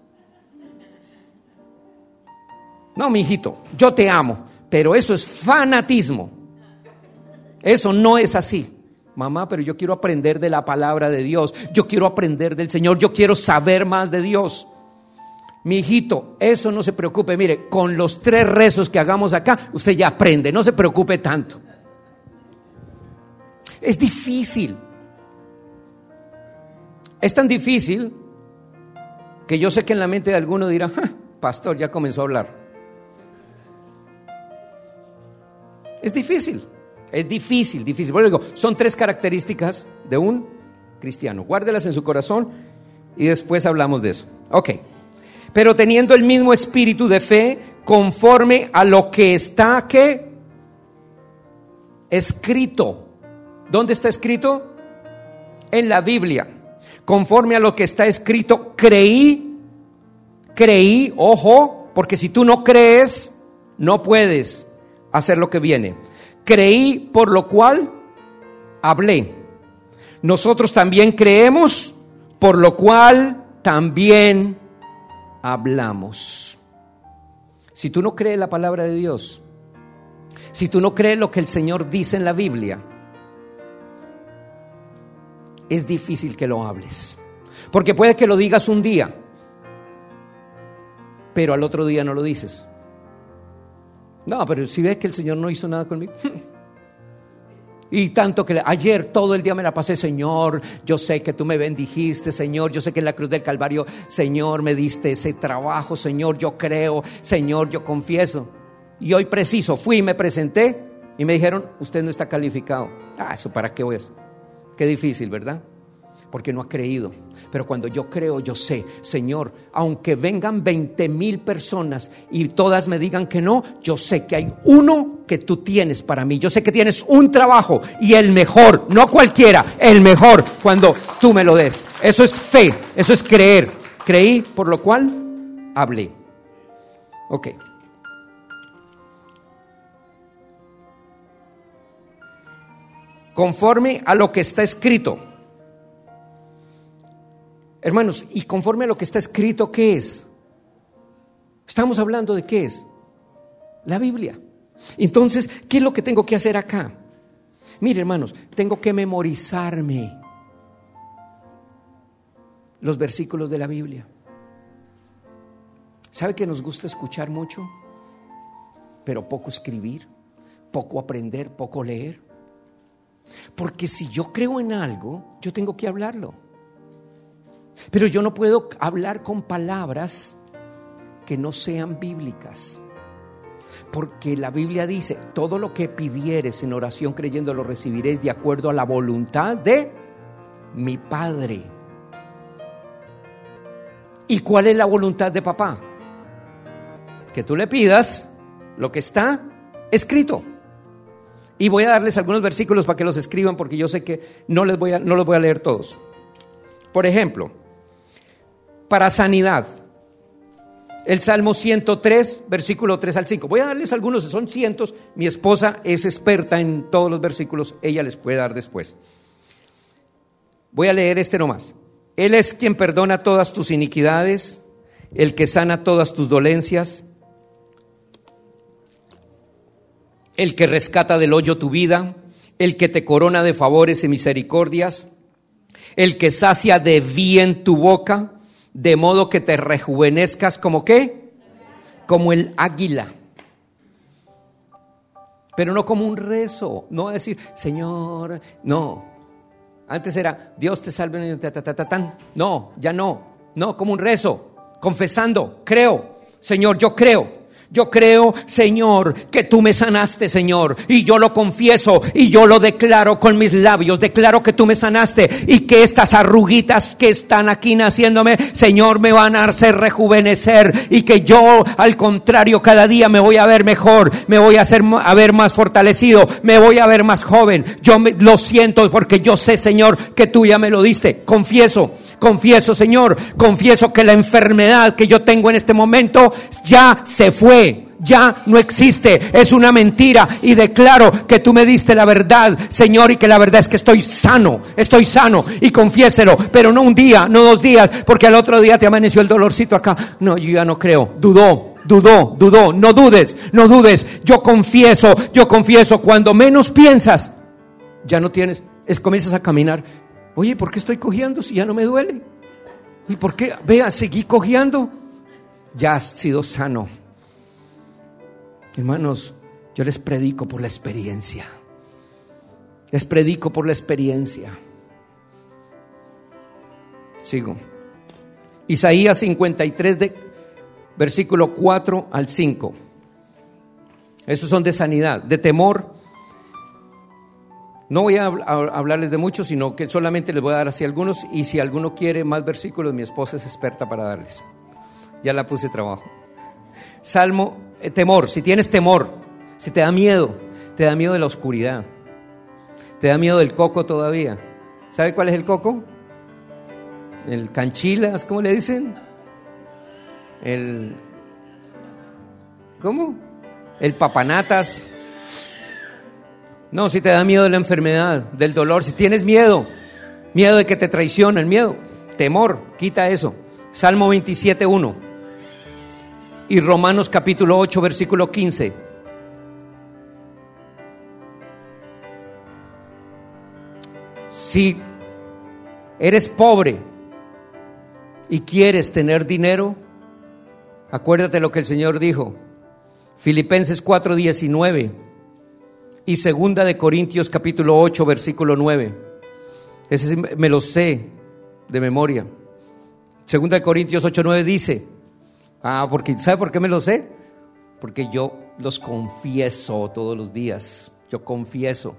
No, mi hijito, yo te amo, pero eso es fanatismo. Eso no es así. Mamá, pero yo quiero aprender de la palabra de Dios. Yo quiero aprender del Señor. Yo quiero saber más de Dios. Mi hijito, eso no se preocupe. Mire, con los tres rezos que hagamos acá, usted ya aprende. No se preocupe tanto. Es difícil. Es tan difícil que yo sé que en la mente de alguno dirá: pastor, ya comenzó a hablar. Es difícil. Es difícil, difícil. Bueno, digo, son tres características de un cristiano. Guárdelas en su corazón y después hablamos de eso. Ok. Pero teniendo el mismo espíritu de fe, conforme a lo que está, ¿qué? Escrito. ¿Dónde está escrito? En la Biblia. Conforme a lo que está escrito, creí, creí, ojo, porque si tú no crees, no puedes hacer lo que viene. Creí, por lo cual hablé. Nosotros también creemos, por lo cual también hablamos. Si tú no crees la palabra de Dios, si tú no crees lo que el Señor dice en la Biblia, es difícil que lo hables. Porque puede que lo digas un día, pero al otro día no lo dices. No, pero si ves que el Señor no hizo nada conmigo. Y tanto que ayer todo el día me la pasé: Señor, yo sé que tú me bendijiste, Señor, yo sé que en la cruz del Calvario, Señor, me diste ese trabajo, Señor, yo creo, Señor, yo confieso. Y hoy preciso, fui y me presenté y me dijeron: usted no está calificado. Ah, ¿eso para qué voy a hacer? Qué difícil, ¿verdad? Porque no ha creído. Pero cuando yo creo, yo sé, Señor, aunque vengan veinte mil personas y todas me digan que no, yo sé que hay uno que tú tienes para mí. Yo sé que tienes un trabajo, y el mejor, no cualquiera, el mejor, cuando tú me lo des. Eso es fe, eso es creer. Creí, por lo cual hablé. Ok. Conforme a lo que está escrito. Hermanos, y conforme a lo que está escrito, ¿qué es? Estamos hablando de ¿qué es? La Biblia. Entonces, ¿qué es lo que tengo que hacer acá? Mire, hermanos, tengo que memorizarme los versículos de la Biblia. ¿Sabe que nos gusta escuchar mucho, pero poco escribir, poco aprender, poco leer? Porque si yo creo en algo, yo tengo que hablarlo. Pero yo no puedo hablar con palabras que no sean bíblicas. Porque la Biblia dice, todo lo que pidieres en oración creyendo lo recibiréis de acuerdo a la voluntad de mi Padre. ¿Y cuál es la voluntad de papá? Que tú le pidas lo que está escrito. Y voy a darles algunos versículos para que los escriban, porque yo sé que no les voy a, no los voy a leer todos. Por ejemplo, para sanidad, el Salmo ciento tres, versículo tres al cinco. Voy a darles algunos, son cientos. Mi esposa es experta en todos los versículos, ella les puede dar después. Voy a leer este nomás. Él es quien perdona todas tus iniquidades, el que sana todas tus dolencias, el que rescata del hoyo tu vida, el que te corona de favores y misericordias, el que sacia de bien tu boca, de modo que te rejuvenezcas como ¿qué? Como el águila. Pero no como un rezo, no a decir, Señor, no. Antes era, Dios te salve, ta, ta, ta, ta, tan. No, ya no, no, como un rezo, confesando, creo, Señor, yo creo. Yo creo, Señor, que tú me sanaste, Señor, y yo lo confieso y yo lo declaro con mis labios. Declaro que tú me sanaste y que estas arruguitas que están aquí naciéndome, Señor, me van a hacer rejuvenecer, y que yo, al contrario, cada día me voy a ver mejor, me voy a hacer a ver más fortalecido, me voy a ver más joven. Yo me, lo siento porque yo sé, Señor, que tú ya me lo diste. Confieso. Confieso, Señor, confieso que la enfermedad que yo tengo en este momento ya se fue, ya no existe, es una mentira, y declaro que tú me diste la verdad, Señor, y que la verdad es que estoy sano, estoy sano, y confiéselo, pero no un día, no dos días, porque al otro día te amaneció el dolorcito acá. No, yo ya no creo, dudó. Dudó, dudó, no dudes, no dudes. Yo confieso, yo confieso, cuando menos piensas, ya no tienes, es comienzas a caminar. Oye, ¿por qué estoy cojeando si ya no me duele? ¿Y por qué? Vea, seguí cojeando. Ya has sido sano. Hermanos, yo les predico por la experiencia. Les predico por la experiencia. Sigo. Isaías cincuenta y tres, de, versículo cuatro al cinco. Esos son de sanidad, de temor. No voy a hablarles de muchos, sino que solamente les voy a dar así algunos, y si alguno quiere más versículos, mi esposa es experta para darles. Ya la puse trabajo. Salmo, eh, temor, si tienes temor, si te da miedo, te da miedo de la oscuridad, te da miedo del coco todavía. ¿Sabe cuál es el coco? El canchilas, ¿cómo le dicen? El, ¿cómo? El papanatas. No, si te da miedo de la enfermedad, del dolor, si tienes miedo, miedo de que te traicionen, miedo, temor, quita eso. Salmo veintisiete, uno. Y Romanos capítulo ocho, versículo quince. Si eres pobre y quieres tener dinero, acuérdate lo que el Señor dijo. Filipenses cuatro, diecinueve. Y segunda de Corintios capítulo ocho, versículo nueve. Ese me lo sé de memoria. Segunda de Corintios ocho, nueve dice, ah, porque ¿sabe por qué me lo sé? Porque yo los confieso todos los días. Yo confieso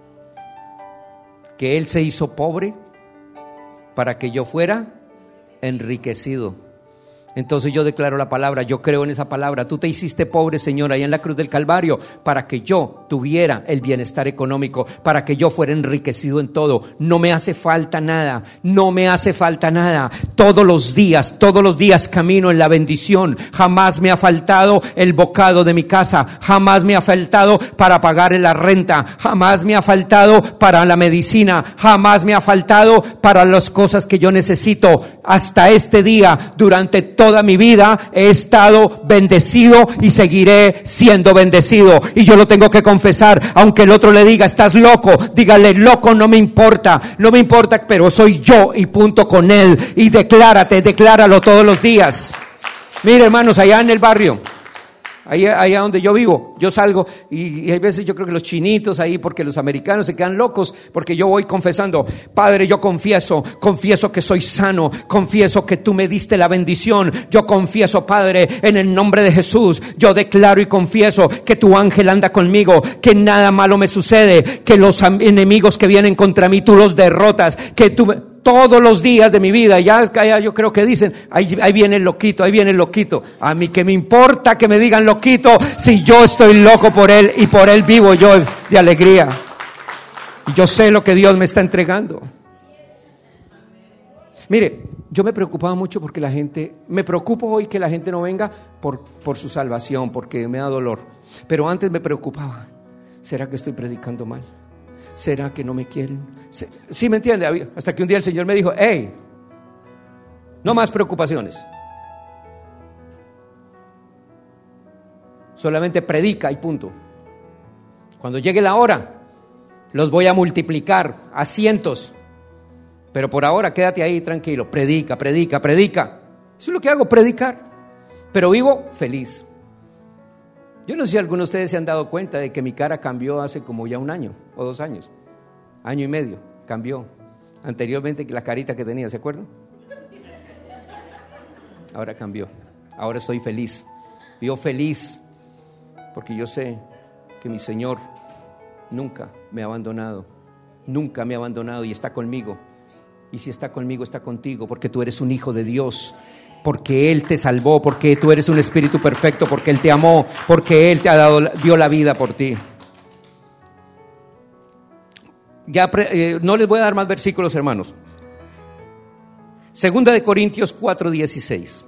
que Él se hizo pobre para que yo fuera enriquecido. Entonces yo declaro la palabra, yo creo en esa palabra. Tú te hiciste pobre, Señor, allá en la cruz del Calvario, para que yo tuviera el bienestar económico, para que yo fuera enriquecido en todo. No me hace falta nada, no me hace falta nada. Todos los días, todos los días camino en la bendición. Jamás me ha faltado el bocado de mi casa, jamás me ha faltado para pagar la renta, jamás me ha faltado para la medicina, jamás me ha faltado para las cosas que yo necesito. Hasta este día, durante toda mi vida, he estado bendecido y seguiré siendo bendecido. Y yo lo tengo que confesar, aunque el otro le diga, estás loco, dígale, loco, no me importa, no me importa, pero soy yo y punto con él. Y declárate, decláralo todos los días. Mire, hermanos, allá en el barrio, Allá, allá donde yo vivo, yo salgo y, y hay veces yo creo que los chinitos ahí, porque los americanos se quedan locos, porque yo voy confesando, Padre, yo confieso, confieso que soy sano, confieso que tú me diste la bendición, yo confieso, Padre, en el nombre de Jesús, yo declaro y confieso que tu ángel anda conmigo, que nada malo me sucede, que los enemigos que vienen contra mí, tú los derrotas, que tú me... Todos los días de mi vida, ya, ya yo creo que dicen, ahí, ahí viene el loquito, ahí viene el loquito. A mí que me importa que me digan loquito, si yo estoy loco por él y por él vivo yo de alegría. Y yo sé lo que Dios me está entregando. Mire, yo me preocupaba mucho porque la gente, me preocupo hoy que la gente no venga por, por su salvación, porque me da dolor. Pero antes me preocupaba, ¿será que estoy predicando mal? ¿Será que no me quieren? ¿Sí me entiende? Hasta que un día el Señor me dijo, hey, no más preocupaciones. Solamente predica y punto. Cuando llegue la hora, los voy a multiplicar a cientos. Pero por ahora quédate ahí tranquilo, predica, predica, predica. Eso es lo que hago, predicar. Pero vivo feliz. Yo no sé si algunos de ustedes se han dado cuenta de que mi cara cambió hace como ya un año o dos años, año y medio, cambió. Anteriormente la carita que tenía, ¿se acuerdan? Ahora cambió, ahora estoy feliz, vivo feliz, porque yo sé que mi Señor nunca me ha abandonado, nunca me ha abandonado y está conmigo. Y si está conmigo, está contigo, porque tú eres un hijo de Dios. Porque Él te salvó, porque tú eres un espíritu perfecto, porque Él te amó, porque Él te ha dado, dio la vida por ti. Ya eh, no les voy a dar más versículos, hermanos. Segunda de Corintios cuatro dieciséis.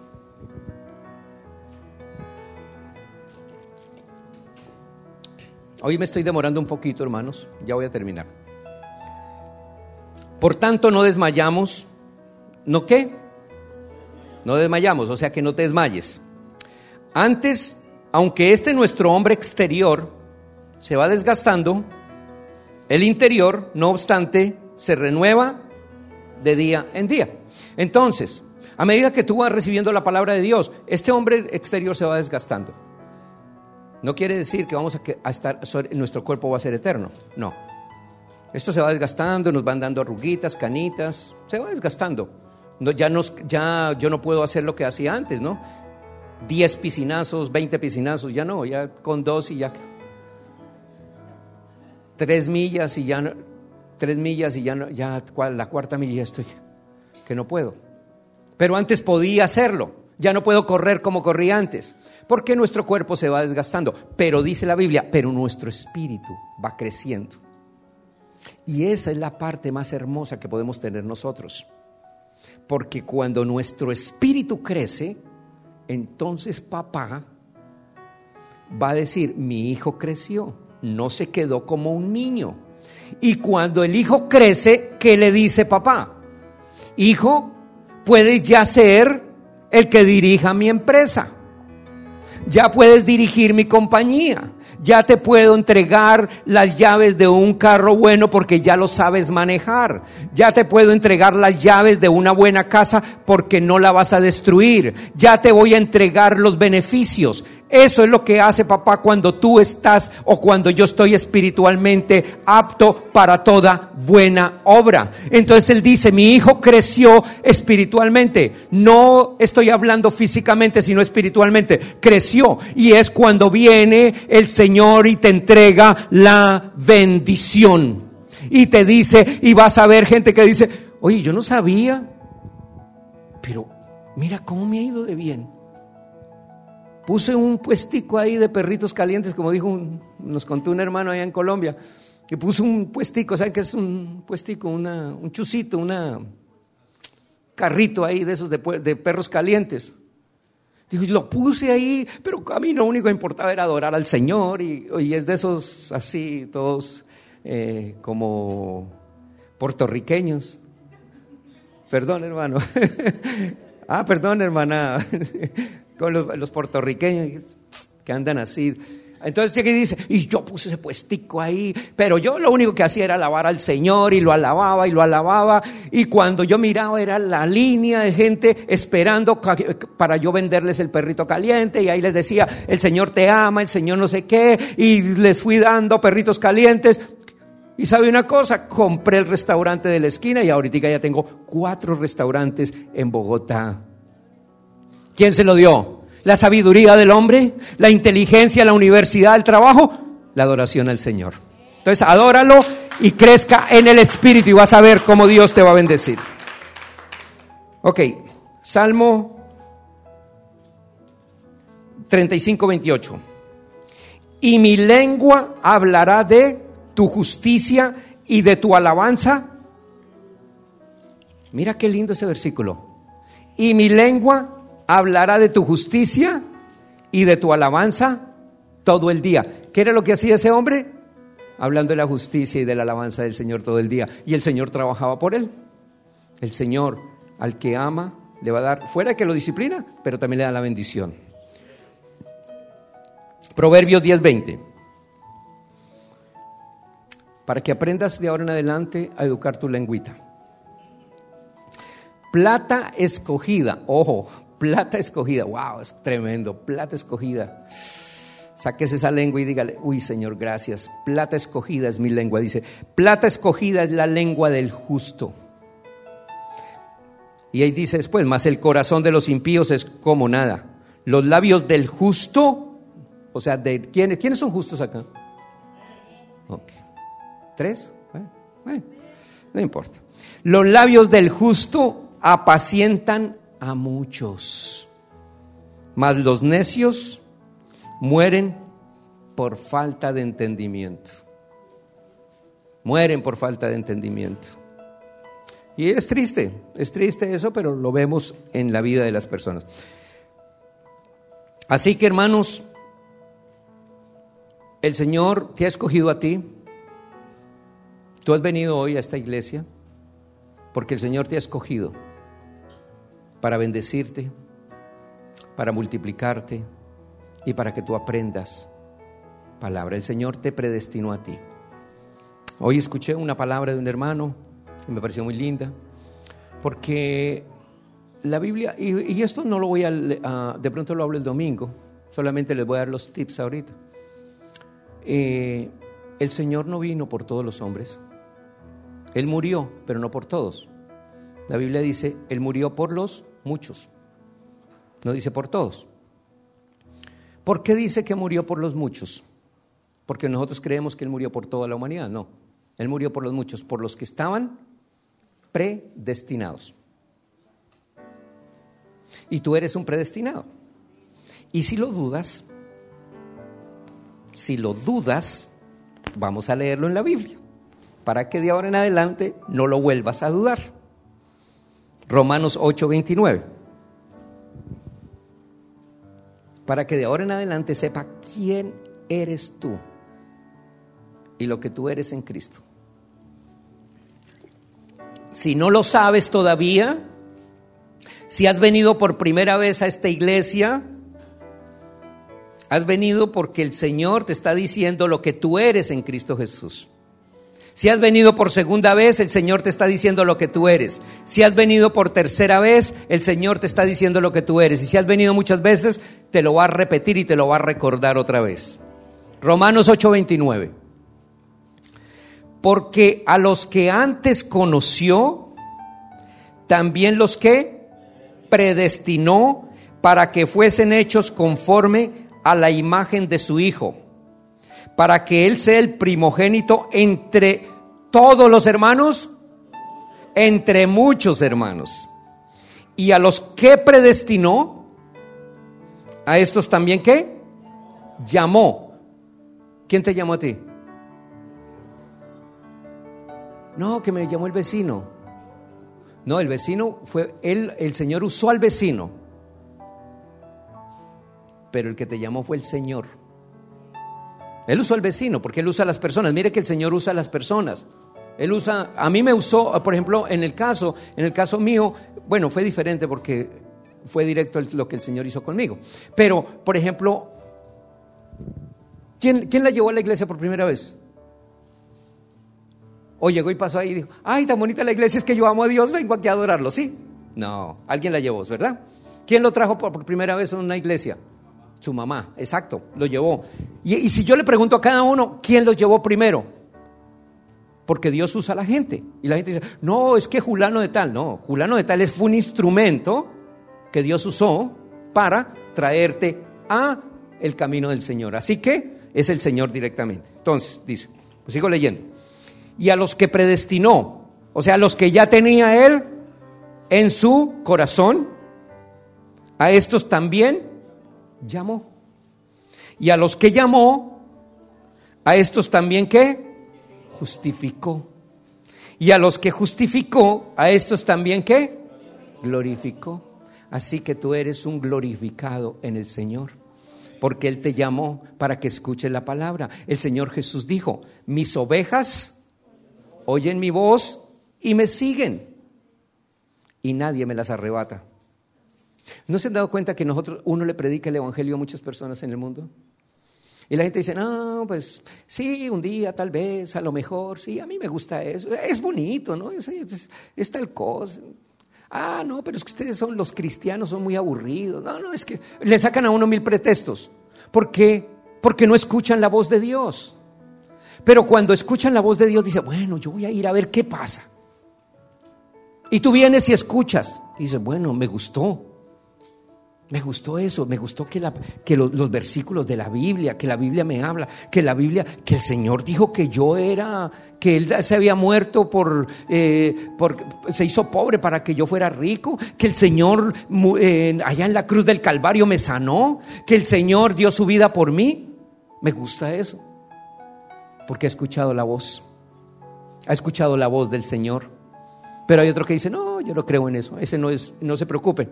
Hoy me estoy demorando un poquito, hermanos, ya voy a terminar. Por tanto, no desmayamos. ¿No qué? No desmayamos, o sea que no te desmayes. Antes, aunque este nuestro hombre exterior se va desgastando, el interior, no obstante, se renueva de día en día. Entonces, a medida que tú vas recibiendo la palabra de Dios, este hombre exterior se va desgastando. No quiere decir que vamos a, que, a estar, nuestro cuerpo va a ser eterno, no. Esto se va desgastando, nos van dando arruguitas, canitas, se va desgastando. No, ya, nos, ya yo no puedo hacer lo que hacía antes, ¿no? diez piscinazos, veinte piscinazos, ya no, ya con dos y ya. Tres millas y ya no, tres millas y ya no, ya la cuarta milla ya estoy, que no puedo. Pero antes podía hacerlo, ya no puedo correr como corría antes, porque nuestro cuerpo se va desgastando. Pero dice la Biblia, pero nuestro espíritu va creciendo. Y esa es la parte más hermosa que podemos tener nosotros. Porque cuando nuestro espíritu crece, entonces papá va a decir, mi hijo creció, no se quedó como un niño. Y cuando el hijo crece, ¿qué le dice papá? Hijo, puedes ya ser el que dirija mi empresa. Ya puedes dirigir mi compañía. Ya te puedo entregar las llaves de un carro bueno porque ya lo sabes manejar. Ya te puedo entregar las llaves de una buena casa porque no la vas a destruir. Ya te voy a entregar los beneficios. Eso es lo que hace papá cuando tú estás o cuando yo estoy espiritualmente apto para toda buena obra. Entonces él dice, mi hijo creció espiritualmente. No estoy hablando físicamente, sino espiritualmente. Creció. Y es cuando viene el Señor y te entrega la bendición. Y te dice, y vas a ver gente que dice, oye, yo no sabía, pero Mira cómo me ha ido de bien. Puse un puestico ahí de perritos calientes, como dijo un, nos contó un hermano allá en Colombia, que puso un puestico. ¿Saben qué es un puestico? Una, un chucito, una carrito ahí de esos de, de perros calientes. Dijo, y lo puse ahí, pero a mí lo único que importaba era adorar al Señor, y, y es de esos así, todos eh, como puertorriqueños. Perdón, hermano. Ah, perdón, hermana. Con los, los puertorriqueños que andan así. Entonces aquí dice, y yo puse ese puestico ahí, pero yo lo único que hacía era alabar al Señor, y lo alababa y lo alababa, y cuando yo miraba era la línea de gente esperando para yo venderles el perrito caliente, y ahí les decía, el Señor te ama, el Señor no sé qué, y les fui dando perritos calientes. Y sabe una cosa, compré el restaurante de la esquina y ahorita ya tengo cuatro restaurantes en Bogotá. ¿Quién se lo dio? ¿La sabiduría del hombre? ¿La inteligencia, la universidad, el trabajo? La adoración al Señor. Entonces adóralo y crezca en el Espíritu, y vas a ver cómo Dios te va a bendecir. Ok, Salmo treinta y cinco, veintiocho. Y mi lengua hablará de tu justicia y de tu alabanza. Mira qué lindo ese versículo. Y mi lengua hablará de tu justicia y de tu alabanza todo el día. ¿Qué era lo que hacía ese hombre? Hablando de la justicia y de la alabanza del Señor todo el día. Y el Señor trabajaba por él. El Señor al que ama le va a dar, fuera que lo disciplina, pero también le da la bendición. Proverbios diez, veinte. Para que aprendas de ahora en adelante a educar tu lengüita. Plata escogida, ojo, plata escogida, wow, es tremendo, plata escogida. Sáquese esa lengua y dígale, uy Señor, gracias. Plata escogida es mi lengua, dice. Plata escogida es la lengua del justo. Y ahí dice después, mas el corazón de los impíos es como nada. Los labios del justo, o sea, de ¿quiénes, ¿quiénes son justos acá? Ok. ¿Tres? Bueno, bueno, no importa. Los labios del justo apacientan a muchos, mas los necios mueren por falta de entendimiento. Mueren por falta de entendimiento. Y es triste, es triste eso, pero lo vemos en la vida de las personas. Así que, hermanos, el Señor te ha escogido a ti. Tú has venido hoy a esta iglesia porque el Señor te ha escogido para bendecirte, para multiplicarte y para que tú aprendas palabra. El Señor te predestinó a ti. Hoy escuché una palabra de un hermano que me pareció muy linda, porque la Biblia, y, y esto no lo voy a, uh, de pronto lo hablo el domingo, solamente les voy a dar los tips ahorita. Eh, el Señor no vino por todos los hombres. Él murió, pero no por todos. La Biblia dice, Él murió por los muchos. No dice por todos. ¿Por qué dice que murió por los muchos? Porque nosotros creemos que Él murió por toda la humanidad. No, Él murió por los muchos, por los que estaban predestinados. Y tú eres un predestinado. Y si lo dudas, si lo dudas, vamos a leerlo en la Biblia, para que de ahora en adelante no lo vuelvas a dudar. Romanos ocho, veintinueve. Para que de ahora en adelante sepa quién eres tú y lo que tú eres en Cristo. Si no lo sabes todavía, si has venido por primera vez a esta iglesia, has venido porque el Señor te está diciendo lo que tú eres en Cristo Jesús. Si has venido por segunda vez, el Señor te está diciendo lo que tú eres. Si has venido por tercera vez, el Señor te está diciendo lo que tú eres. Y si has venido muchas veces, te lo va a repetir y te lo va a recordar otra vez. Romanos ocho, veintinueve. Porque a los que antes conoció, también los que predestinó para que fuesen hechos conforme a la imagen de su Hijo, para que Él sea el primogénito entre todos los hermanos, entre muchos hermanos. Y a los que predestinó, a estos también ¿qué? Llamó. ¿Quién te llamó a ti? No, que me llamó el vecino. No, el vecino fue él, el Señor usó al vecino. Pero el que te llamó fue el Señor. Él usó al vecino porque Él usa a las personas. Mire que el Señor usa a las personas. Él usa, a mí me usó, por ejemplo, en el caso, en el caso mío, bueno, fue diferente porque fue directo lo que el Señor hizo conmigo. Pero, por ejemplo, ¿quién, quién la llevó a la iglesia por primera vez? O llegó y pasó ahí y dijo, ay, tan bonita la iglesia, es que yo amo a Dios, vengo aquí a adorarlo, ¿sí? No, alguien la llevó, ¿verdad? ¿Quién lo trajo por, por primera vez a una iglesia? Su mamá, exacto, lo llevó. Y, y si yo le pregunto a cada uno, ¿quién lo llevó primero? Porque Dios usa a la gente. Y la gente dice, no, es que Julano de tal. No, Julano de tal fue un instrumento que Dios usó para traerte a el camino del Señor. Así que es el Señor directamente. Entonces, dice, pues sigo leyendo. Y a los que predestinó, o sea, a los que ya tenía Él en su corazón, a estos también llamó. Y a los que llamó, a estos también ¿qué? Justificó. Y a los que justificó, a estos también ¿qué? Glorificó. Así que tú eres un glorificado en el Señor, porque Él te llamó para que escuches la palabra. El Señor Jesús dijo, mis ovejas oyen mi voz y me siguen, y nadie me las arrebata. ¿No se han dado cuenta que nosotros, uno le predica el evangelio a muchas personas en el mundo? Y la gente dice, no, pues sí, un día tal vez, a lo mejor, sí, a mí me gusta eso, es bonito, ¿no? Es, es, es tal cosa. Ah, no, pero es que ustedes son los cristianos, son muy aburridos. No, no, es que le sacan a uno mil pretextos. ¿Por qué? Porque no escuchan la voz de Dios. Pero cuando escuchan la voz de Dios, dice, bueno, yo voy a ir a ver qué pasa. Y tú vienes y escuchas. Y dices, bueno, me gustó. Me gustó eso, me gustó que, la, que los, los versículos de la Biblia, que la Biblia me habla, que la Biblia, que el Señor dijo que yo era, que Él se había muerto por, eh, por se hizo pobre para que yo fuera rico, que el Señor eh, allá en la cruz del Calvario me sanó, que el Señor dio su vida por mí. Me gusta eso, porque he escuchado la voz, ha escuchado la voz del Señor. Pero hay otro que dice, no, yo no creo en eso, ese no es, no se preocupen.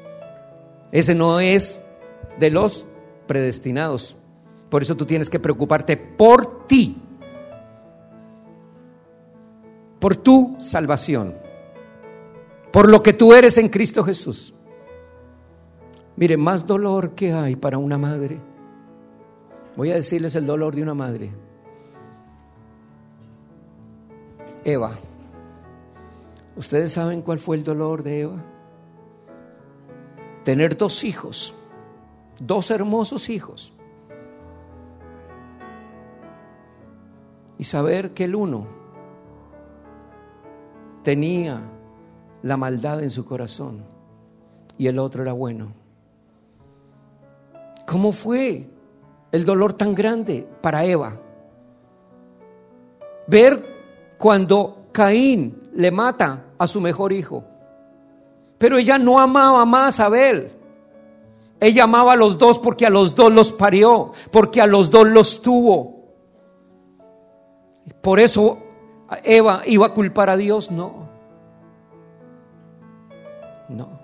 Ese no es de los predestinados. Por eso tú tienes que preocuparte por ti, por tu salvación, por lo que tú eres en Cristo Jesús. Mire, más dolor que hay para una madre. Voy a decirles el dolor de una madre. Eva. ¿Ustedes saben cuál fue el dolor de Eva? Tener dos hijos, dos hermosos hijos, y saber que el uno tenía la maldad en su corazón y el otro era bueno. ¿Cómo fue el dolor tan grande para Eva? Ver cuando Caín le mata a su mejor hijo. Pero ella no amaba más a Abel. Ella amaba a los dos porque a los dos los parió, porque a los dos los tuvo. Por eso Eva iba a culpar a Dios. No. No.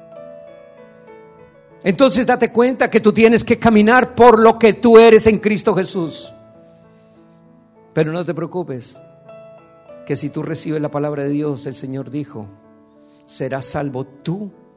Entonces date cuenta que tú tienes que caminar por lo que tú eres en Cristo Jesús. Pero no te preocupes, que si tú recibes la palabra de Dios, el Señor dijo, serás salvo tú